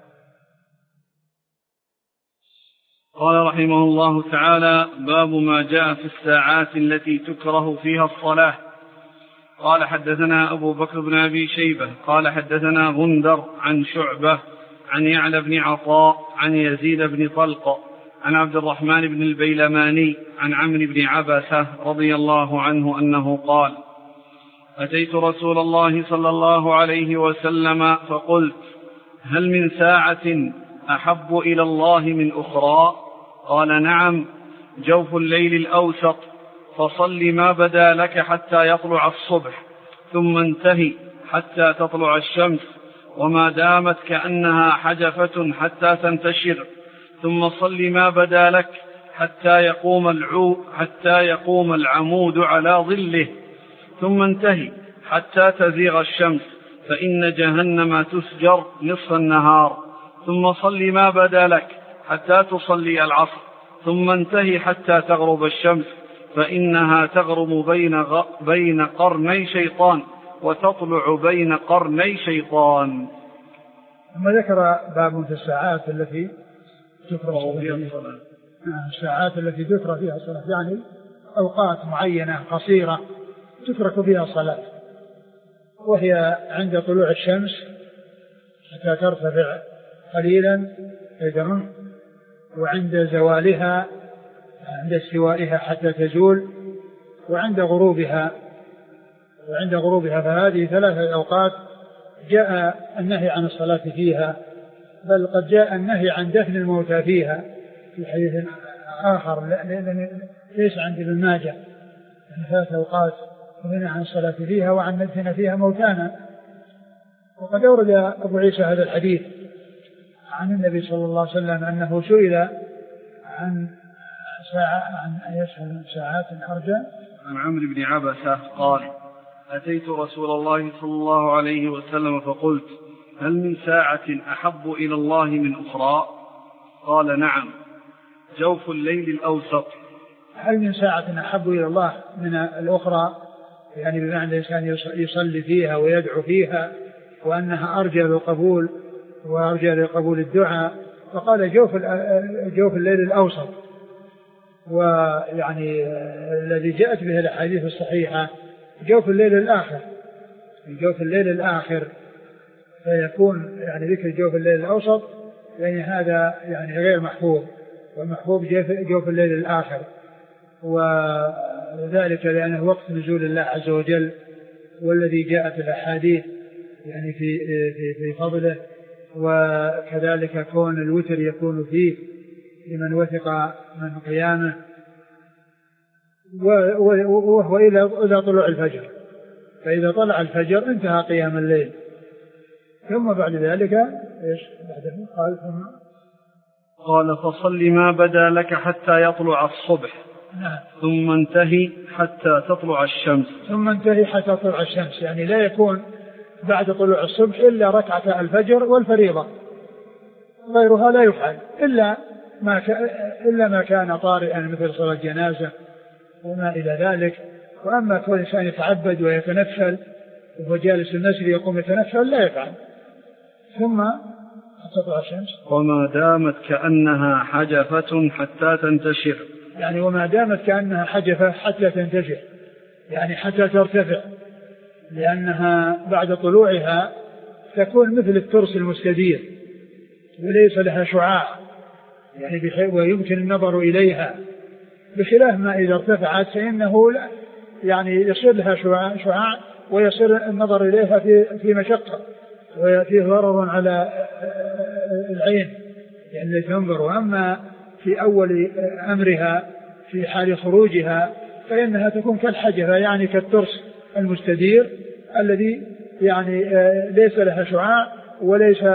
قال رحمه الله تعالى باب ما جاء في الساعات التي تكره فيها الصلاة. قال حدثنا أبو بكر بن أبي شيبة قال حدثنا غندر عن شعبة عن يعلى بن عطاء عن يزيد بن طلق عن عبد الرحمن بن البيلماني عن عمرو بن عبسة رضي الله عنه أنه قال أتيت رسول الله صلى الله عليه وسلم فقلت هل من ساعة أحب إلى الله من أخرى؟ قال نعم، جوف الليل الأوسط، فصل ما بدا لك حتى يطلع الصبح ثم انتهي حتى تطلع الشمس وما دامت كأنها حجفة حتى تنتشر، ثم صل ما بدا لك حتى يقوم العمود على ظله، ثم انتهي حتى تزيغ الشمس فإن جهنم تسجر نصف النهار، ثم صل ما بدا لك حتى تصلي العصر، ثم انتهي حتى تغرب الشمس فإنها تغرب بين قرني شيطان وتطلع بين قرني شيطان. ثم ذكر باب في الساعات التي تكره فيها الصلاة. الساعات التي تكره فيها الصلاة يعني أوقات معينة قصيرة تترك فيها الصلاة، وهي عند طلوع الشمس حتى ترتفع قليلا قدرا، وعند زوالها عند استوائها حتى تزول، وعند غروبها فهذه ثلاثة أوقات جاء النهي عن الصلاة فيها، بل قد جاء النهي عن دفن الموتى فيها في حديث آخر ليس عند ابن ماجه، ثلاثة أوقات نهي عن الصلاة فيها وعن ندفن فيها موتانا. وقد أورد أبو عيسى هذا الحديث عن النبي صلى الله عليه وسلم أنه سئل عن ساعات أرجى عن عمرو بن عبسة قال أتيت رسول الله صلى الله عليه وسلم فقلت هل من ساعة أحب إلى الله من أخرى؟ قال نعم، جوف الليل الأوسط. هل من ساعة أحب إلى الله من الأخرى؟ يعني بمعنى الإنسان يصلي فيها ويدعو فيها وأنها أرجى للقبول وأرجى لقبول الدعاء، فقال جوف الليل الأوسط. ويعني الذي جاءت به الأحاديث الصحيحة جوف الليل الآخر، في جوف الليل الآخر، فيكون يعني ذكر جوف الليل الأوسط، يعني هذا يعني غير محفوظ، والمحفوظ جوف الليل الآخر، وذلك لأنه وقت نزول الله عز وجل، والذي جاءت الأحاديث يعني في فضله، وكذلك كون الوتر يكون فيه لمن وثق من قيامه، وهو إلى طلوع الفجر، فإذا طلع الفجر انتهى قيام الليل. ثم بعد ذلك إيش بعده؟ قال فصل ما بدا لك حتى يطلع الصبح. نعم. ثم انتهي حتى تطلع الشمس. ثم انتهي حتى تطلع الشمس، يعني لا يكون بعد طلوع الصبح إلا ركعة الفجر والفريضة، غيرها لا يفعل إلا ما كان طارئا مثل صلاة جنازة وما إلى ذلك. وأما كل إنسان يتعبد ويتنفل وهو جالس المسجد يقوم يتنفل لا يفعل. ثم تطلع الشمس وما دامت كأنها حجفة حتى تنتشر، يعني وما دامت كأنها حجفة حتى تنتشر، يعني حتى ترتفع، لأنها بعد طلوعها تكون مثل الترس المستدير وليس لها شعاع، يعني ويمكن النظر إليها، بخلاف ما إذا ارتفعت فإنه يعني يصير لها شعاع ويصير النظر إليها في مشقة وفيه ضرر على العين يعني تنظر. وأما في أول أمرها في حال خروجها فإنها تكون كالحجرة، يعني كالترس المستدير الذي يعني ليس لها شعاع وليس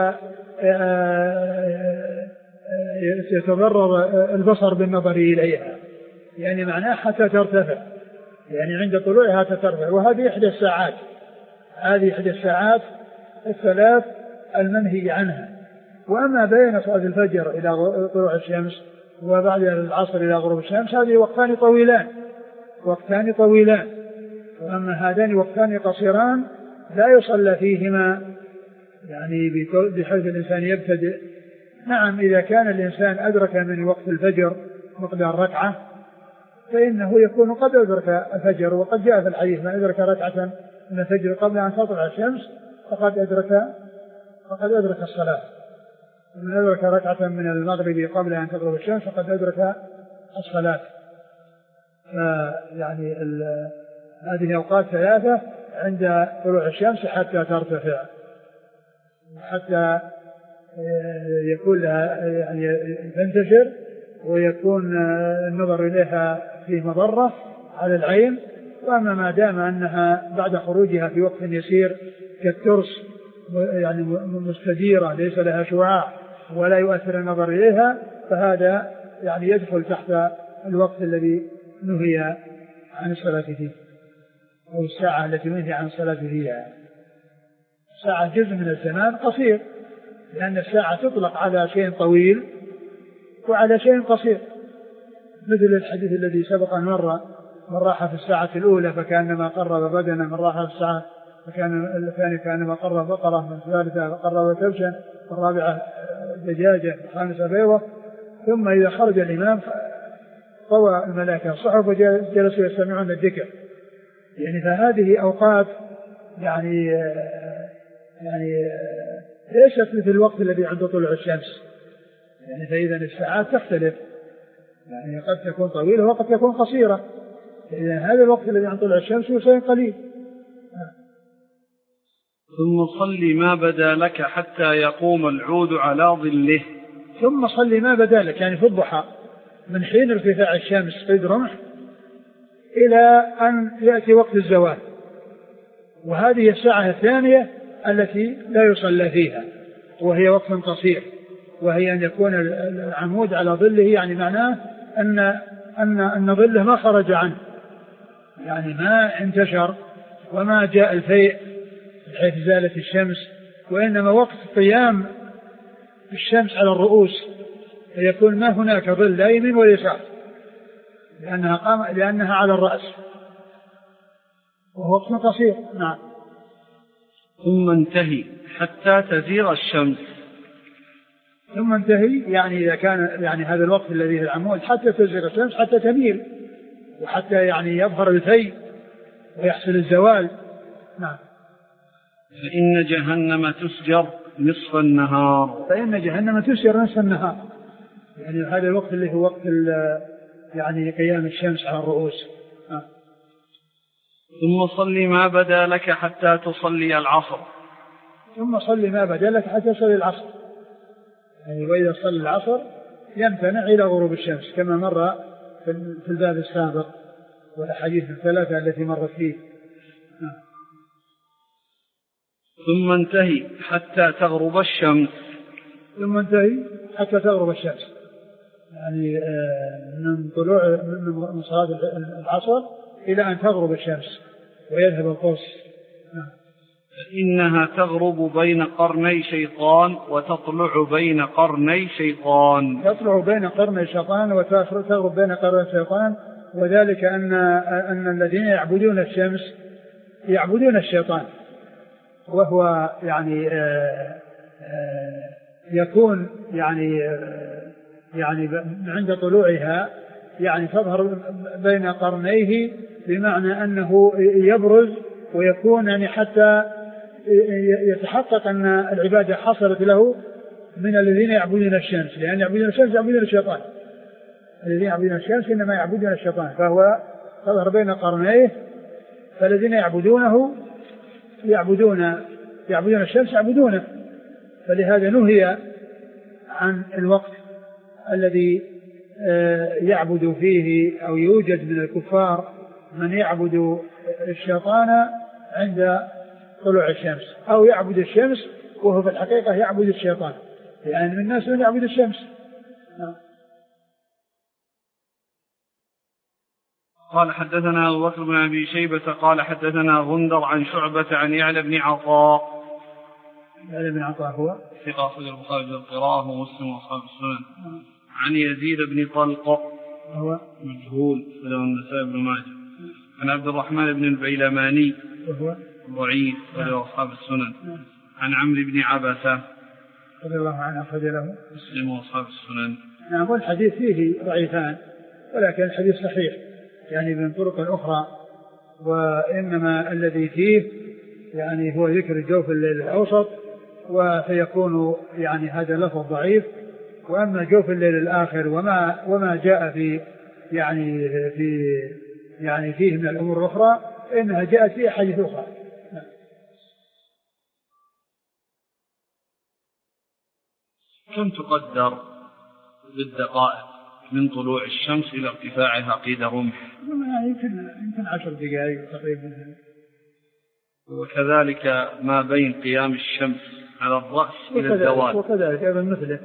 يتضرر البصر بالنظر إليها، يعني معناه حتى ترتفع، يعني عند طلوعها ترتفع. وهذه إحدى الساعات، هذه إحدى الساعات الثلاث المنهي عنها. وأما بين صلاة الفجر إلى طلوع الشمس وبعد العصر إلى غروب الشمس هذه وقتان طويلان. وأما هذان وقتان قصيران لا يصلى فيهما، يعني بحيث الإنسان يبتدئ. نعم إذا كان الإنسان أدرك من وقت الفجر مقدار ركعة فإنه يكون قد أدرك الفجر، وقد جاء في الحديث من أدرك ركعة من الفجر قبل أن تطلع الشمس فقد أدرك الصلاة، ومن أدرك ركعة من المغرب قبل أن تغرب الشمس فقد أدرك الصلاة. يعني هذه أوقات ثلاثة عند طلوع الشمس حتى ترتفع، حتى يكون لها يعني تنتشر ويكون النظر إليها فيه مضرة على العين. وأما ما دام أنها بعد خروجها في وقت يسير كالترس يعني مستديرة ليس لها شعاع ولا يؤثر النظر إليها فهذا يعني يدخل تحت الوقت الذي نهي عن الصلاة فيه، أو الساعة التي نهي عن الصلاة فيها. الساعة جزء من الزمان قصير، لأن الساعة تطلق على شيء طويل وعلى شيء قصير، مثل الحديث الذي سبق أن مر: من راح في الساعة الأولى فكأنما قرب بدنه، من راح في الساعة الثانية كأنما قرب بقرة، من الثالثة قرب كبشا، والرابعة دجاجة، الخامسة بيضة. ثم إذا خرج الإمام طوى الملائكة الصحف وجلسوا يستمعون الذكر. يعني فهذه أوقات يعني ليست مثل الوقت الذي عند طلوع الشمس، يعني فإذا الساعات تختلف، يعني قد تكون طويلة وقد تكون قصيرة. إذا هذا الوقت الذي عند طلوع الشمس هو شيء قليل. ثم صل ما بدا لك حتى يقوم العود على ظله. ثم صل ما بدا لك، يعني في الضحى من حين ارتفاع الشمس قيد رمح إلى أن يأتي وقت الزوال، وهذه الساعة الثانية التي لا يصلى فيها، وهي وقت قصير، وهي أن يكون العمود على ظله، يعني معناه أن ظله ما خرج عنه، يعني ما انتشر وما جاء الفيء بحيث زالت الشمس، وإنما وقت قيام الشمس على الرؤوس فيكون ما هناك ظل لا يمين ولا يسار، لأنها على الرأس، وهو وقت قصير. نعم. ثم انتهي حتى تزيغ الشمس. ثم انتهي يعني إذا كان يعني هذا الوقت الذي في العمود حتى تزيغ الشمس، حتى تميل، وحتى يعني يظهر الفيء ويحصل الزوال. نعم. فإن جهنم تسجر نصف النهار. فإن جهنم تسجر نصف النهار، يعني هذا الوقت اللي هو وقت يعني قيام الشمس على الرؤوس. ثم صل ما بدا لك حتى تصلي العصر. ثم صل ما بدا لك حتى تصلي العصر، يعني وإذا صلى العصر يمتنع إلى غروب الشمس كما مر في الباب السابق والأحاديث الثلاثة التي مرت فيه. ثم انتهي حتى تغرب الشمس. ثم انتهي حتى تغرب الشمس، يعني من طلوع من صلاة العصر إلى أن تغرب الشمس ويذهب القرص. فإنها تغرب بين قرني شيطان وتطلع بين قرني شيطان. تطلع بين قرني شيطان وتغرب بين قرني شيطان، وذلك أن الذين يعبدون الشمس يعبدون الشيطان، وهو يعني يكون يعني عند طلوعها يعني تظهر بين قرنيه، بمعنى أنه يبرز ويكون يعني حتى يتحقق أن العبادة حصلت له من الذين يعبدون الشمس، لأن يعبدون الشمس يعبدون الشيطان. الذين يعبدون الشمس إنما يعبدون الشيطان، فهو تظهر بين قرنيه، فالذين يعبدونه يعبدون الشمس يعبدونه. فلهذا نهي عن الوقت الذي يعبد فيه أو يوجد من الكفار من يعبد الشيطان عند طلوع الشمس، أو يعبد الشمس وهو في الحقيقة يعبد الشيطان، يعني من الناس من يعبد الشمس. قال حدثنا أبو بكر بن أبي شيبة قال حدثنا غندر عن شعبة عن يعلى بن عطاء. يعلى بن عطاء هو ثقة أخرج البخاري في القراءة ومسلم وأصحاب السنن. عن يزيد بن طلق هو مجهول له النسائي بن ماجه. عن عبد الرحمن بن البيلماني وهو ضعيف له أصحاب السنن. عن عمرو بن عبسة رضي الله عنه أخرج له مسلم وأصحاب السنن. نعم. والحديث فيه ضعيفان ولكن الحديث صحيح يعني من طرق أخرى، وإنما الذي فيه يعني هو ذكر جوف الليل الأوسط، وسيكون يعني هذا لفظ ضعيف. وأما جوف الليل الآخر وما جاء في فيه من الأمور الأخرى إنها جاءت في أحاديث أخرى. كم تقدر بالدقائق من طلوع الشمس إلى ارتفاعها قيد رمح؟ يمكن 10 دقائق تقريبا. وكذلك ما بين قيام الشمس على الرأس إلى الزوال وكذلك أيضا مثله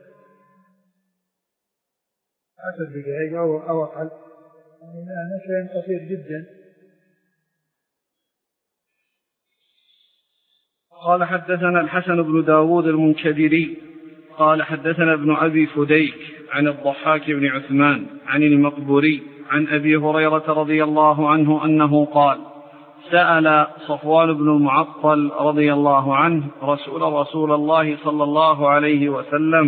10 دقائق أو أقل، يعني شيء قصير جدا. قال حدثنا الحسن بن داود المنكدري قال حدثنا ابن أبي فديك عن الضحاك بن عثمان عن المقبوري عن أبي هريرة رضي الله عنه أنه قال سأل صفوان بن المعطل رضي الله عنه رسول الله صلى الله عليه وسلم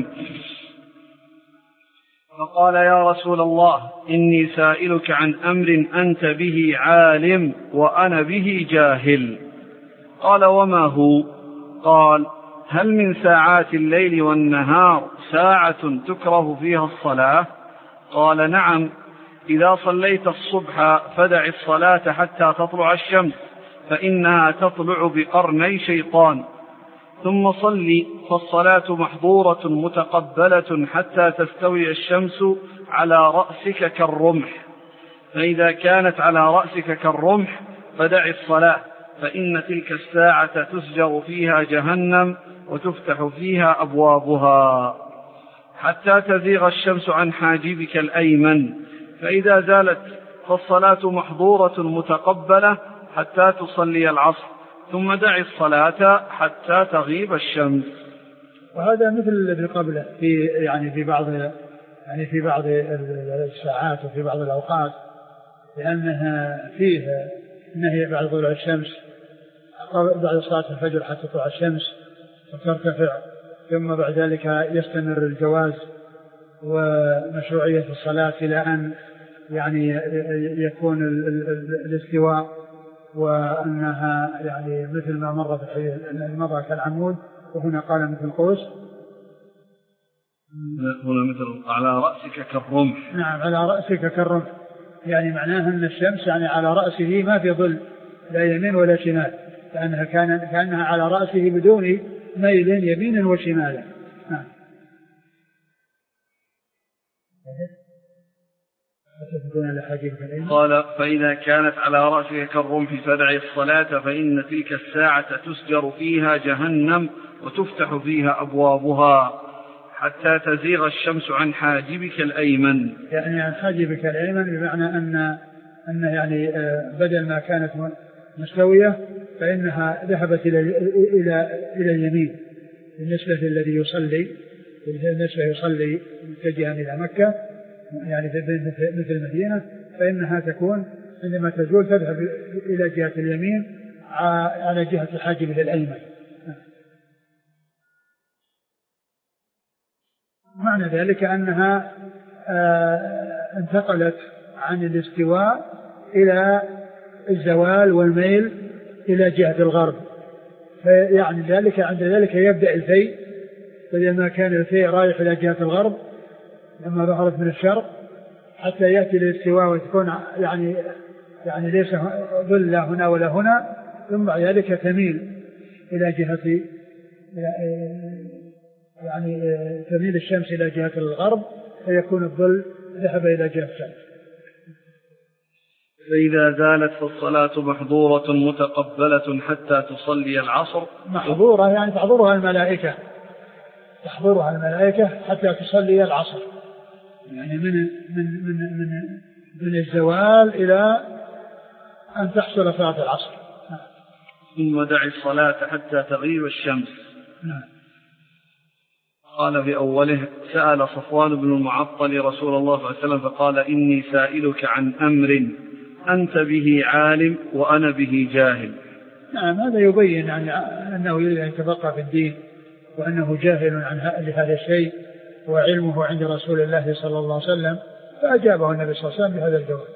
فقال يا رسول الله إني سائلك عن أمر أنت به عالم وأنا به جاهل. قال وما هو؟ قال هل من ساعات الليل والنهار ساعة تكره فيها الصلاة؟ قال نعم، إذا صليت الصبح فدع الصلاة حتى تطلع الشمس فإنها تطلع بقرني شيطان، ثم صلي فالصلاة محظورة متقبلة حتى تستوي الشمس على رأسك كالرمح، فإذا كانت على رأسك كالرمح فدع الصلاة، فإن تلك الساعة تسجر فيها جهنم وتفتح فيها أبوابها حتى تزيغ الشمس عن حاجبك الأيمن، فإذا زالت فالصلاة محظورة متقبلة حتى تصلي العصر، ثم دع الصلاة حتى تغيب الشمس. وهذا مثل الذي قبله في بعض الساعات وفي بعض الأوقات، لأنها فيها نهي بعد طلوع الشمس بعد صلاة الفجر حتى تطلع الشمس وترتفع، ثم بعد ذلك يستمر الجواز ومشروعية الصلاة إلى أن يعني يكون الاستواء وأنها يعني مثل ما مر في الحديث المضى كالعمود، وهنا قال مثل قوس. هنا مثل على رأسك كالرمح. نعم على رأسك كالرمح، يعني معناها أن الشمس يعني على رأسه ما في ظل لا يمين ولا شمال، لأنها كأنها على رأسه بدون ميل يمين وشمالا. نعم. قال فإذا كانت على رأسك كالرمح فدع الصلاة فإن تلك الساعة تسجر فيها جهنم وتفتح فيها أبوابها حتى تزيغ الشمس عن حاجبك الأيمن. يعني عن حاجبك الأيمن بمعنى أن يعني بدل ما كانت مستوية فإنها ذهبت إلى اليمين بالنسبة للذي يصلي متجها إلى مكة يعني مثل المدينة، فإنها تكون عندما تزول تذهب إلى جهة اليمين على جهة الحاجب الأيمن. معنى ذلك أنها انتقلت عن الاستواء إلى الزوال والميل إلى جهة الغرب، فيعني ذلك عند ذلك يبدأ الفيء، فلما كان الفيء رايح إلى جهة الغرب لما ظهرت من الشرق حتى يأتي الاستواء وتكون يعني ليس ظل لا هنا ولا هنا، ثم بعد ذلك تميل إلى جهة يعني تميل الشمس إلى جهة الغرب فيكون الظل ذهب إلى جهة الشمس. فإذا زالت فالصلاة محظورة متقبلة حتى تصلي العصر. محظورة يعني تحضرها الملائكة حتى تصلي العصر، يعني من الزوال إلى أن تحصل صلاة العصر. ثم دع الصلاة حتى تغيب الشمس. قال في أوله سأل صفوان بن المعطل رسول الله صلى الله عليه وسلم فقال إني سائلك عن أمر أنت به عالم وأنا به جاهل. نعم هذا يبين يعني أنه يريد أن يتفقه في الدين وأنه جاهل عن هذا الشيء وعلمه عند رسول الله صلى الله عليه وسلم، فأجابه النبي صلى الله عليه وسلم بهذا الجواب.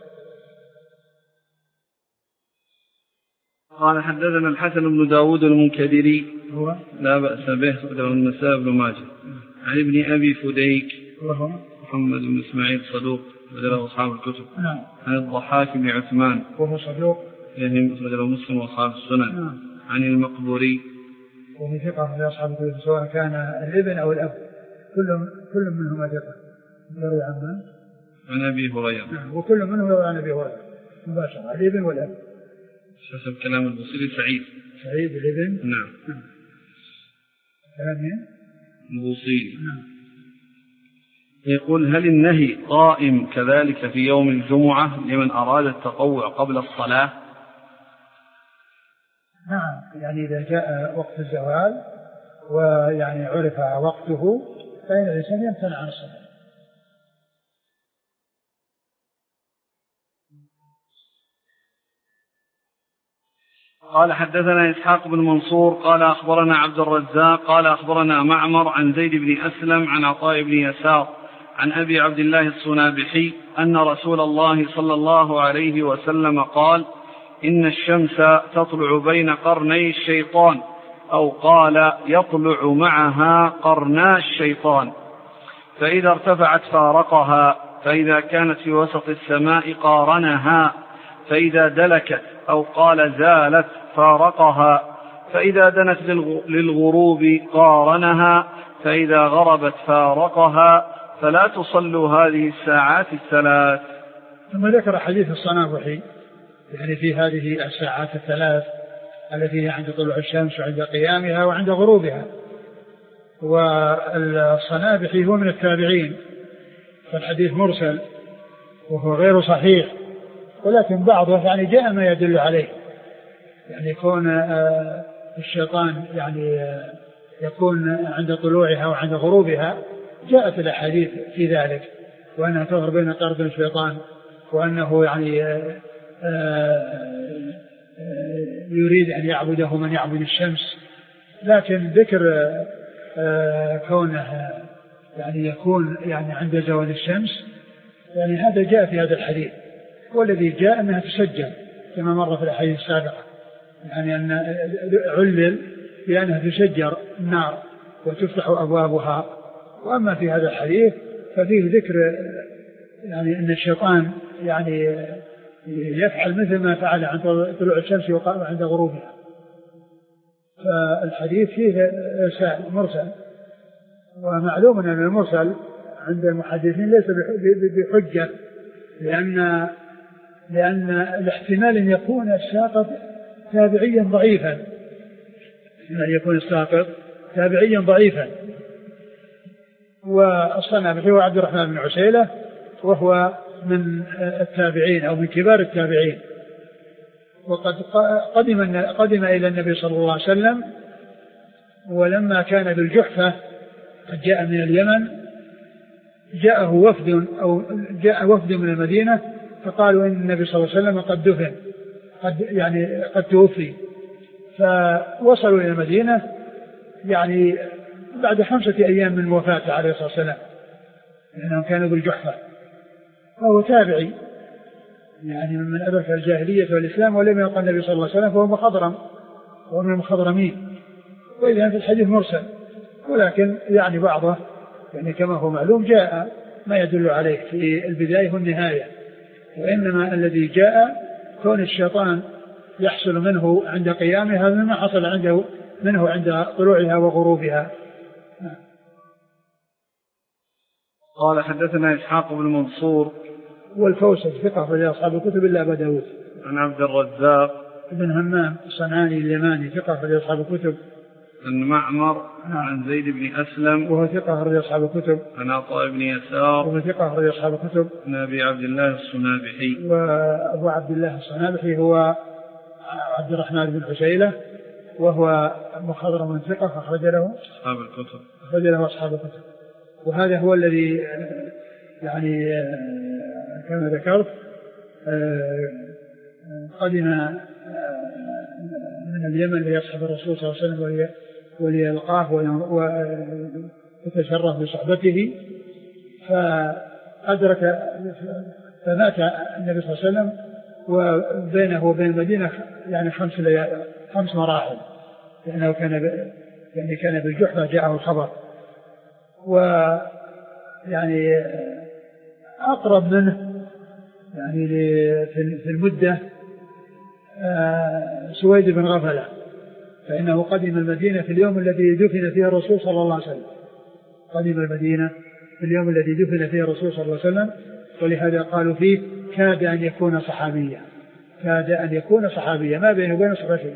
قال حدثنا الحسن بن داود المنكدري هو لا بأس به صدر النساء بن ماجه عن ابن أبي فديك وهو محمد بن إسماعيل صدوق بدله أصحاب الكتب. نعم. عن الضحاك بن عثمان وهو صدوق يهم بدله مسلم وأصحاب السنن. نعم. عن المقبوري وهو ثقة من أصحاب الكتب سواء كان الابن أو الأب كل منهما ثقة يروي عن أبي هريرة. نعم. وكل منهم يروي عن أبي هريرة مباشرة الابن والأب حسب كلام البصري سعيد الابن. نعم. كلام البصري. نعم. يقول هل النهي قائم كذلك في يوم الجمعة لمن أراد التطوع قبل الصلاة؟ نعم يعني إذا جاء وقت الزوال ويعني عرف وقته فإن الإنسان يمتنع عن الصلاة. قال حدثنا إسحاق بن منصور قال أخبرنا عبد الرزاق قال أخبرنا معمر عن زيد بن أسلم عن عطاء بن يسار عن أبي عبد الله الصنابحي أن رسول الله صلى الله عليه وسلم قال إن الشمس تطلع بين قرني الشيطان أو قال يطلع معها قرنا الشيطان، فإذا ارتفعت فارقها، فإذا كانت في وسط السماء قارنها، فإذا دلكت أو قال زالت فارقها، فإذا دنت للغروب قارنها، فإذا غربت فارقها، فلا تصلوا هذه الساعات الثلاث. ثم ذكر حديث الصنابحي يعني في هذه الساعات الثلاث التي هي عند طلوع الشمس وعند قيامها وعند غروبها. والصنابحي هو من التابعين، فالحديث مرسل وهو غير صحيح، ولكن بعضه يعني جاء ما يدل عليه، يعني يكون الشيطان يعني يكون عند طلوعها وعند غروبها، جاءت الأحاديث في ذلك، وأنها تظهر بين قرن الشيطان، وأنه يعني يريد أن يعبده من يعبد الشمس. لكن ذكر كونه يعني يكون يعني عند زوال الشمس، يعني هذا جاء في هذا الحديث، والذي جاء أنها تسجل كما مر في الأحاديث السابقة، يعني أن علل بأنها تشجر النار وتفتح أبوابها. وأما في هذا الحديث ففيه ذكر يعني أن الشيطان يعني يفعل مثل ما فعل عند طلوع الشمس وعند غروبها. فالحديث فيه مرسل، ومعلوم أن المرسل عند المحدثين ليس بحجة، لأن الاحتمال أن يكون الساقط تابعيا ضعيفا، أن يكون الساقط تابعيا ضعيفا. والصنابحي هو عبد الرحمن بن عسيلة، وهو من التابعين أو من كبار التابعين، وقد قدم إلى النبي صلى الله عليه وسلم، ولما كان بالجحفة قد جاء من اليمن جاء وفد من المدينة، فقالوا إن النبي صلى الله عليه وسلم قد دفن، قد توفي. فوصلوا إلى المدينة يعني بعد 5 أيام من وفاته عليه الصلاة والسلام، لأنهم كانوا بالجحفة. فهو تابعي يعني من أدرك الجاهلية والإسلام ولم يلقى النبي صلى الله عليه وسلم، فهو مخضرم ومن المخضرمين. وإذا في الحديث مرسل، ولكن يعني بعضه يعني كما هو معلوم جاء ما يدل عليه في البداية والنهاية، وإنما الذي جاء كون الشيطان يحصل منه عند قيامها مما حصل منه عند طلوعها وغروبها. قال حدثنا إسحاق بن منصور والفوسج ثقة في أصحاب الكتب إلا أبا داود. عن عبد الرزاق بن همام الصنعاني اليماني ثقة في أصحاب الكتب. عن معمر عن زيد بن أسلم وهو ثقة في أصحاب الكتب. عن عطاء بن يسار وهو ثقة في أصحاب الكتب. عن أبي عبد الله الصنابحي. وأبو عبد الله الصنابحي هو عبد الرحمن بن عسيلة، وهو مخضرم ثقة أخرج له أصحاب الكتب. وهذا هو الذي يعني كما ذكرت قدم من اليمن ليصحب الرسول صلى الله عليه وسلم وليلقاه ويتشرف بصحبته، فأدرك فمات النبي صلى الله عليه وسلم، وبينه وبين المدينة يعني 5 مراحل، لأنه كان بالجحفة جاءه الخبر. ويعني أقرب منه يعني في المدة سويد بن غفلة، فإنه قدم المدينة في اليوم الذي دفن فيه الرسول صلى الله عليه وسلم. قدم المدينة في اليوم الذي دفن فيه الرسول صلى الله عليه وسلم، ولهذا قالوا فيه كاد أن يكون صحابيا، كاد أن يكون صحابيا، ما بينه وبين صحابته.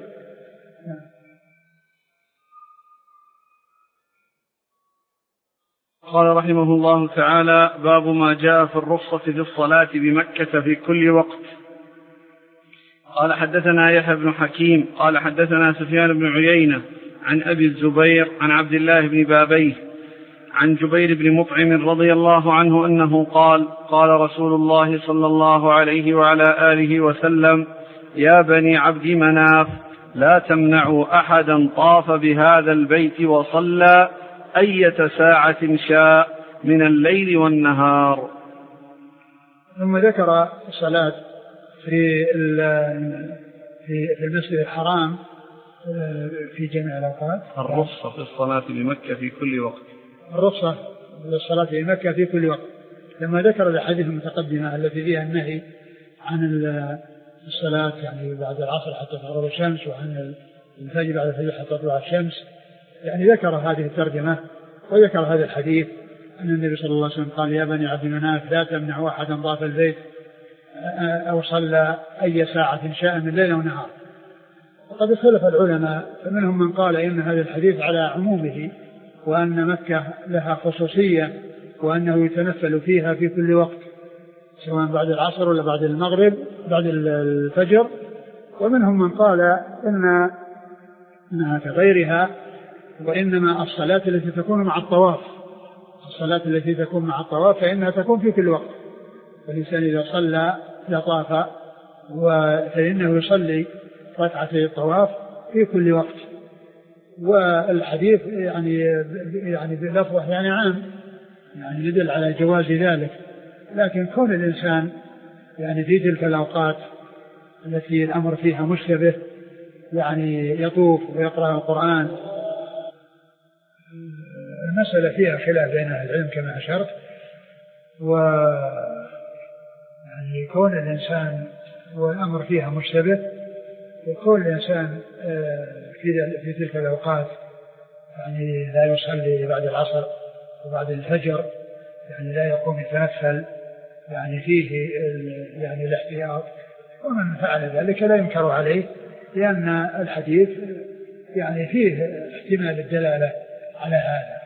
قال رحمه الله تعالى: باب ما جاء في الرخصة في الصلاة بمكة في كل وقت. قال حدثنا يحيى بن حكيم قال حدثنا سفيان بن عيينة عن أبي الزبير عن عبد الله بن بابيه عن جبير بن مطعم رضي الله عنه أنه قال: قال رسول الله صلى الله عليه وعلى آله وسلم: يا بني عبد مناف لا تمنعوا أحدا طاف بهذا البيت وصلى أية ساعة شاء من الليل والنهار. ثم ذكر الصلاة في المسجد الحرام في جميع الأوقات. الرخصة في الصلاة بمكة في كل وقت. الرخصة للصلاة في مكة في كل وقت، لما ذكر الأحاديث المتقدمة التي فيها النهي عن الصلاة يعني بعد العصر حتى تغرب الشمس، وعن الفجر بعد الفجر حتى تطلع الشمس، يعني ذكر هذه الترجمة وذكر هذا الحديث أن النبي صلى الله عليه وسلم قال: يا بني عبد مناف لا تمنعوا أحدا طاف البيت أو صلى أي ساعة شاء من ليل ونهار. وقد اختلف العلماء، فمنهم من قال إن هذا الحديث على عمومه، وأن مكة لها خصوصية، وأنه يتنفل فيها في كل وقت سواء بعد العصر ولا بعد المغرب بعد الفجر. ومنهم من قال إنها كغيرها، وإنما الصلاة التي تكون مع الطواف، الصلاة التي تكون مع الطواف فإنها تكون في كل وقت. فالإنسان إذا صلى إذا طاف فإنه يصلي ركعتي الطواف في كل وقت. والحديث يعني بلفظه يعني عام، يعني يدل على جواز ذلك، لكن كون الإنسان يعني في تلك الأوقات التي الأمر فيها مشتبه يعني يطوف ويقرأ القرآن. المسألة فيها خلاف بين أهل العلم كما أشرت. يعني كون الإنسان والأمر فيها مشتبه، يكون الإنسان في تلك الأوقات يعني لا يصلي بعد العصر وبعد الفجر، يعني لا يقوم يتنفل، يعني فيه يعني الاحتياط، ومن فعل ذلك لا ينكر عليه، لأن الحديث يعني فيه احتمال الدلالة على هذا.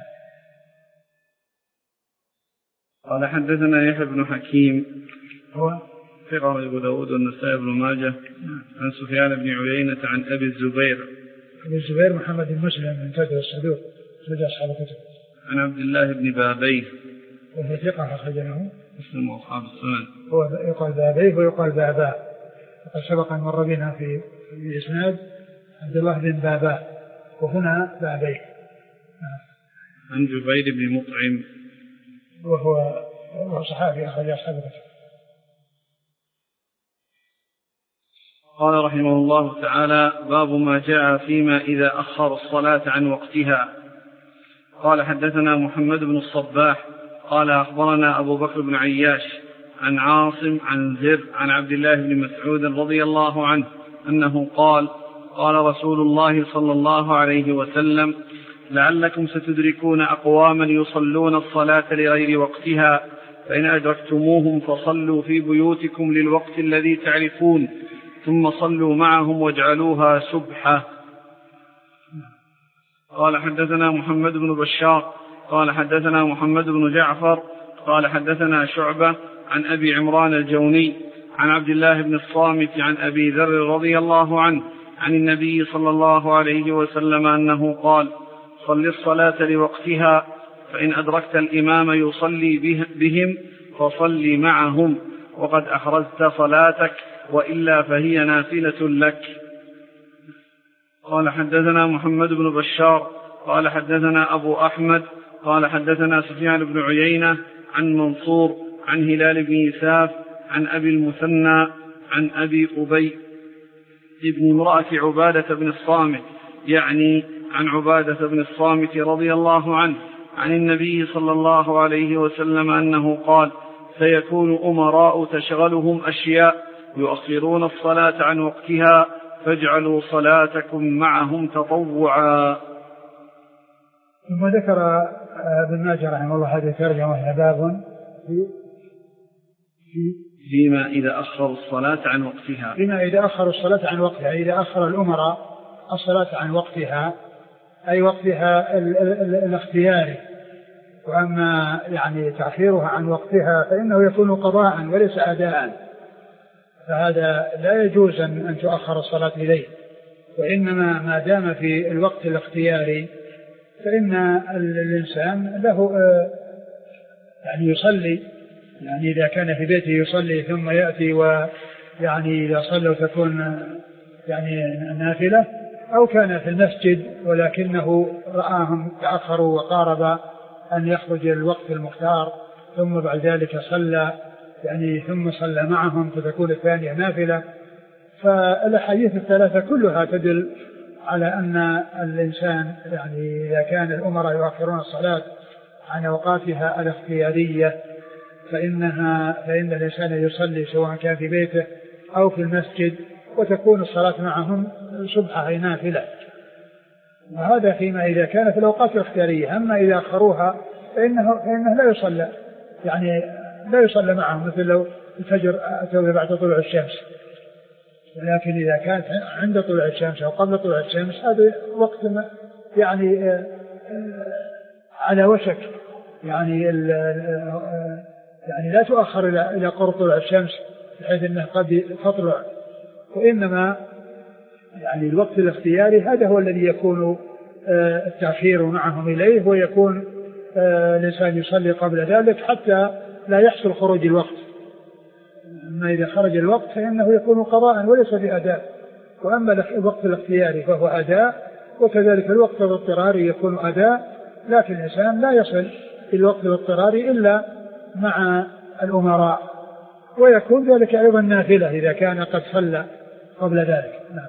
قال حدثنا يحيى بن حكيم هو ثقة أبو داود والنسائي بن ماجه عن سفيان بن عيينة عن أبي الزبير محمد بن مسلم من كتب الصدوق سجى أصحاب الكتب. عن عبد الله بن بابيه وهو ثقة أخرجه مسلم وأصحاب السنن. هو يقال بابيه ويقال بابا، وقد سبق أن مر بنا في الإسناد عبد الله بن بابا وهنا بابيه. عن جبير بن مطعم وهو صحابي أخرج أصحاب الكتب. قال رحمه الله تعالى: باب ما جاء فيما إذا أخر الصلاة عن وقتها. قال حدثنا محمد بن الصباح قال أخبرنا أبو بكر بن عياش عن عاصم عن زر عن عبد الله بن مسعود رضي الله عنه أنه قال: قال رسول الله صلى الله عليه وسلم: لعلكم ستدركون أقواما يصلون الصلاة لغير وقتها، فإن أدركتموهم فصلوا في بيوتكم للوقت الذي تعرفون، ثم صلوا معهم واجعلوها سبحة. قال حدثنا محمد بن بشار قال حدثنا محمد بن جعفر قال حدثنا شعبة عن أبي عمران الجوني عن عبد الله بن الصامت عن أبي ذر رضي الله عنه عن النبي صلى الله عليه وسلم أنه قال: صل الصلاة لوقتها، فإن أدركت الإمام يصلي بهم فصل معهم، وقد أخرجت صلاتك، وإلا فهي نافلة لك. قال حدثنا محمد بن بشار قال حدثنا أبو أحمد قال حدثنا سفيان بن عيينة عن منصور عن هلال بن يساف عن أبي المثنى عن أبي أبي ابن امرأة عبادة بن الصامت، يعني عن عبادة بن الصامت رضي الله عنه عن النبي صلى الله عليه وسلم أنه قال: سيكون أمراء تشغلهم أشياء يؤخرون الصلاة عن وقتها، فاجعلوا صلاتكم معهم تطوعا. ثم ذكر ابن ماجه رحمه الله هذه الترجمة: باب فيما إذا أخر الصلاة عن وقتها. فيما إذا أخر الصلاة عن وقتها، إذا أخر الأمراء الصلاة عن وقتها أي وقتها الاختياري، وأما يعني تأخيرها عن وقتها فإنه يكون قضاء وليس أداء، فهذا لا يجوز أن تؤخر الصلاة إليه، وإنما ما دام في الوقت الاختياري فإن الإنسان له يعني يصلي، يعني إذا كان في بيته يصلي ثم يأتي ويعني إذا صلوا تكون يعني نافلة، أو كان في المسجد ولكنه رآهم تأخروا وقارب أن يخرج الوقت المختار ثم بعد ذلك صلى يعني ثم صلى معهم فتكون الثانية نافلة. فالأحاديث الثلاثة كلها تدل على أن الإنسان يعني إذا كان الأمراء يؤخرون الصلاة عن أوقاتها الاختيارية فإن الإنسان يصلي سواء كان في بيته أو في المسجد، وتكون الصلاة معهم سبحة أي نافلة. وهذا فيما إذا كان في الأوقات الاختيارية. أما إذا أخروها فإنه لا يصلى، يعني لا يصلى معهم، مثل لو الفجر أتوا بعد طلوع الشمس، ولكن إذا كانت عند طلوع الشمس أو قبل طلوع الشمس هذا وقت يعني على وشك، يعني لا تؤخر إلى قرب طلوع الشمس بحيث أنه قد تطلع، وإنما يعني الوقت الاختياري هذا هو الذي يكون التأخير معهم إليه، ويكون الإنسان يصلي قبل ذلك حتى لا يحصل خروج الوقت. أما إذا خرج الوقت فإنه يكون قضاء وليس بأداء، وأما الوقت الاختياري فهو أداء، وكذلك الوقت الاضطراري يكون أداء، لكن الإنسان لا يصل إلى الوقت الاضطراري إلا مع الأمراء ويكون ذلك أيضا نافلة إذا كان قد صلى قبل ذلك. نعم.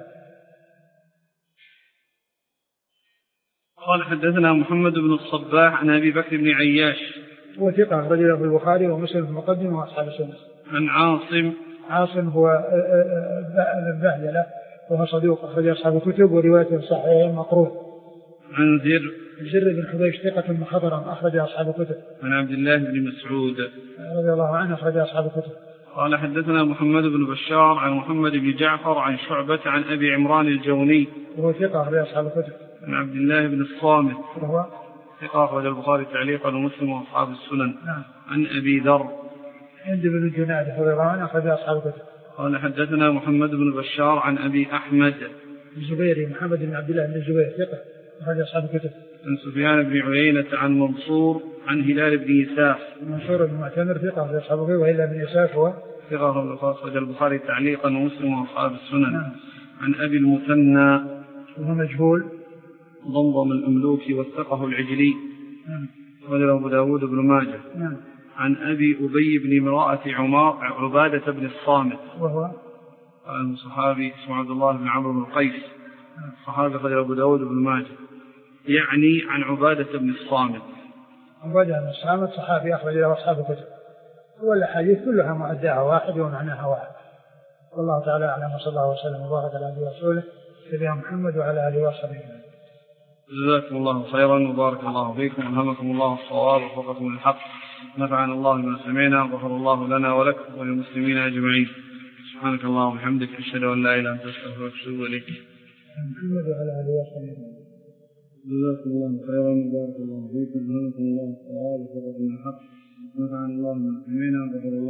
قال حدثنا محمد بن الصباح عن أبي بكر بن عياش وثقة رجل في البخاري ومسلم في المقدمة وأصحاب السنة. عن عاصم هو البهدلة وهو صدوق أخرج أصحاب الكتب وروايته صحيحة مقروء. عن زر بن حبيش ثقة مخضرم أخرج أصحاب الكتب. عن عبد الله بن مسعود رضي الله عنه أخرج أصحاب الكتب. قال حدثنا محمد بن بشار عن محمد بن جعفر عن شعبة عن أبي عمران الجوني وهو ثقة أخرج أصحاب الكتب. عن عبد الله بن الصامت وهو ثقة أخرج البخاري تعليقا ومسلم وأصحاب السنن. نعم. عن أبي ذر عند بن جناد رضي الله عنه أخرج أصحاب الكتب. قال حدثنا محمد بن بشار عن أبي أحمد الزبيري محمد بن عبد الله بن الزبير ثقة أخرج أصحاب الكتب. عن سفيان بن عيينة عن منصور عن هلال بن يساف منصور بن معتمر ثقة أخرج أصحاب الكتب وهلال بن يساف هو ثقة أخرج البخاري تعليقا ومسلم وأصحاب السنن. نعم. عن أبي المثنى وهو مجهول ضمضم الأملوكي وثقه العجلي وله أبو داود بن ماجه. نعم. عن أبي أبي بن امرأة عبادة بن الصامت وهو صحابي اسمه عبد الله بن عمرو بن القيس صحابي أخرج أبو داود بن ماجه يعني عن عبادة بن الصامت. عبادة بن الصامت صحابي أخرج له أصحاب الكتب والأحاديث كلها مؤداها واحد ومعناها واحد. والله تعالى أعلم وصلى الله وسلم وبارك على عبده ورسوله سيدنا محمد وعلى آله وصحبه. جزاكم الله خيرا وبارك الله فيكم ألهمكم الله الصواب ووفقكم للحق نفعنا الله بما سمعنا غفر الله لنا ولكم وللمسلمين أجمعين. سبحانك اللهم وبحمدك أشهد أن لا إله إلا أنت أستغفرك وأتوب إليك. محمد وعلى آله وصحبه. جزاكم الله خيرا وبارك الله فيكم ألهمكم الله الصواب ووفقكم للحق نفعنا الله بما سمعنا غفر الله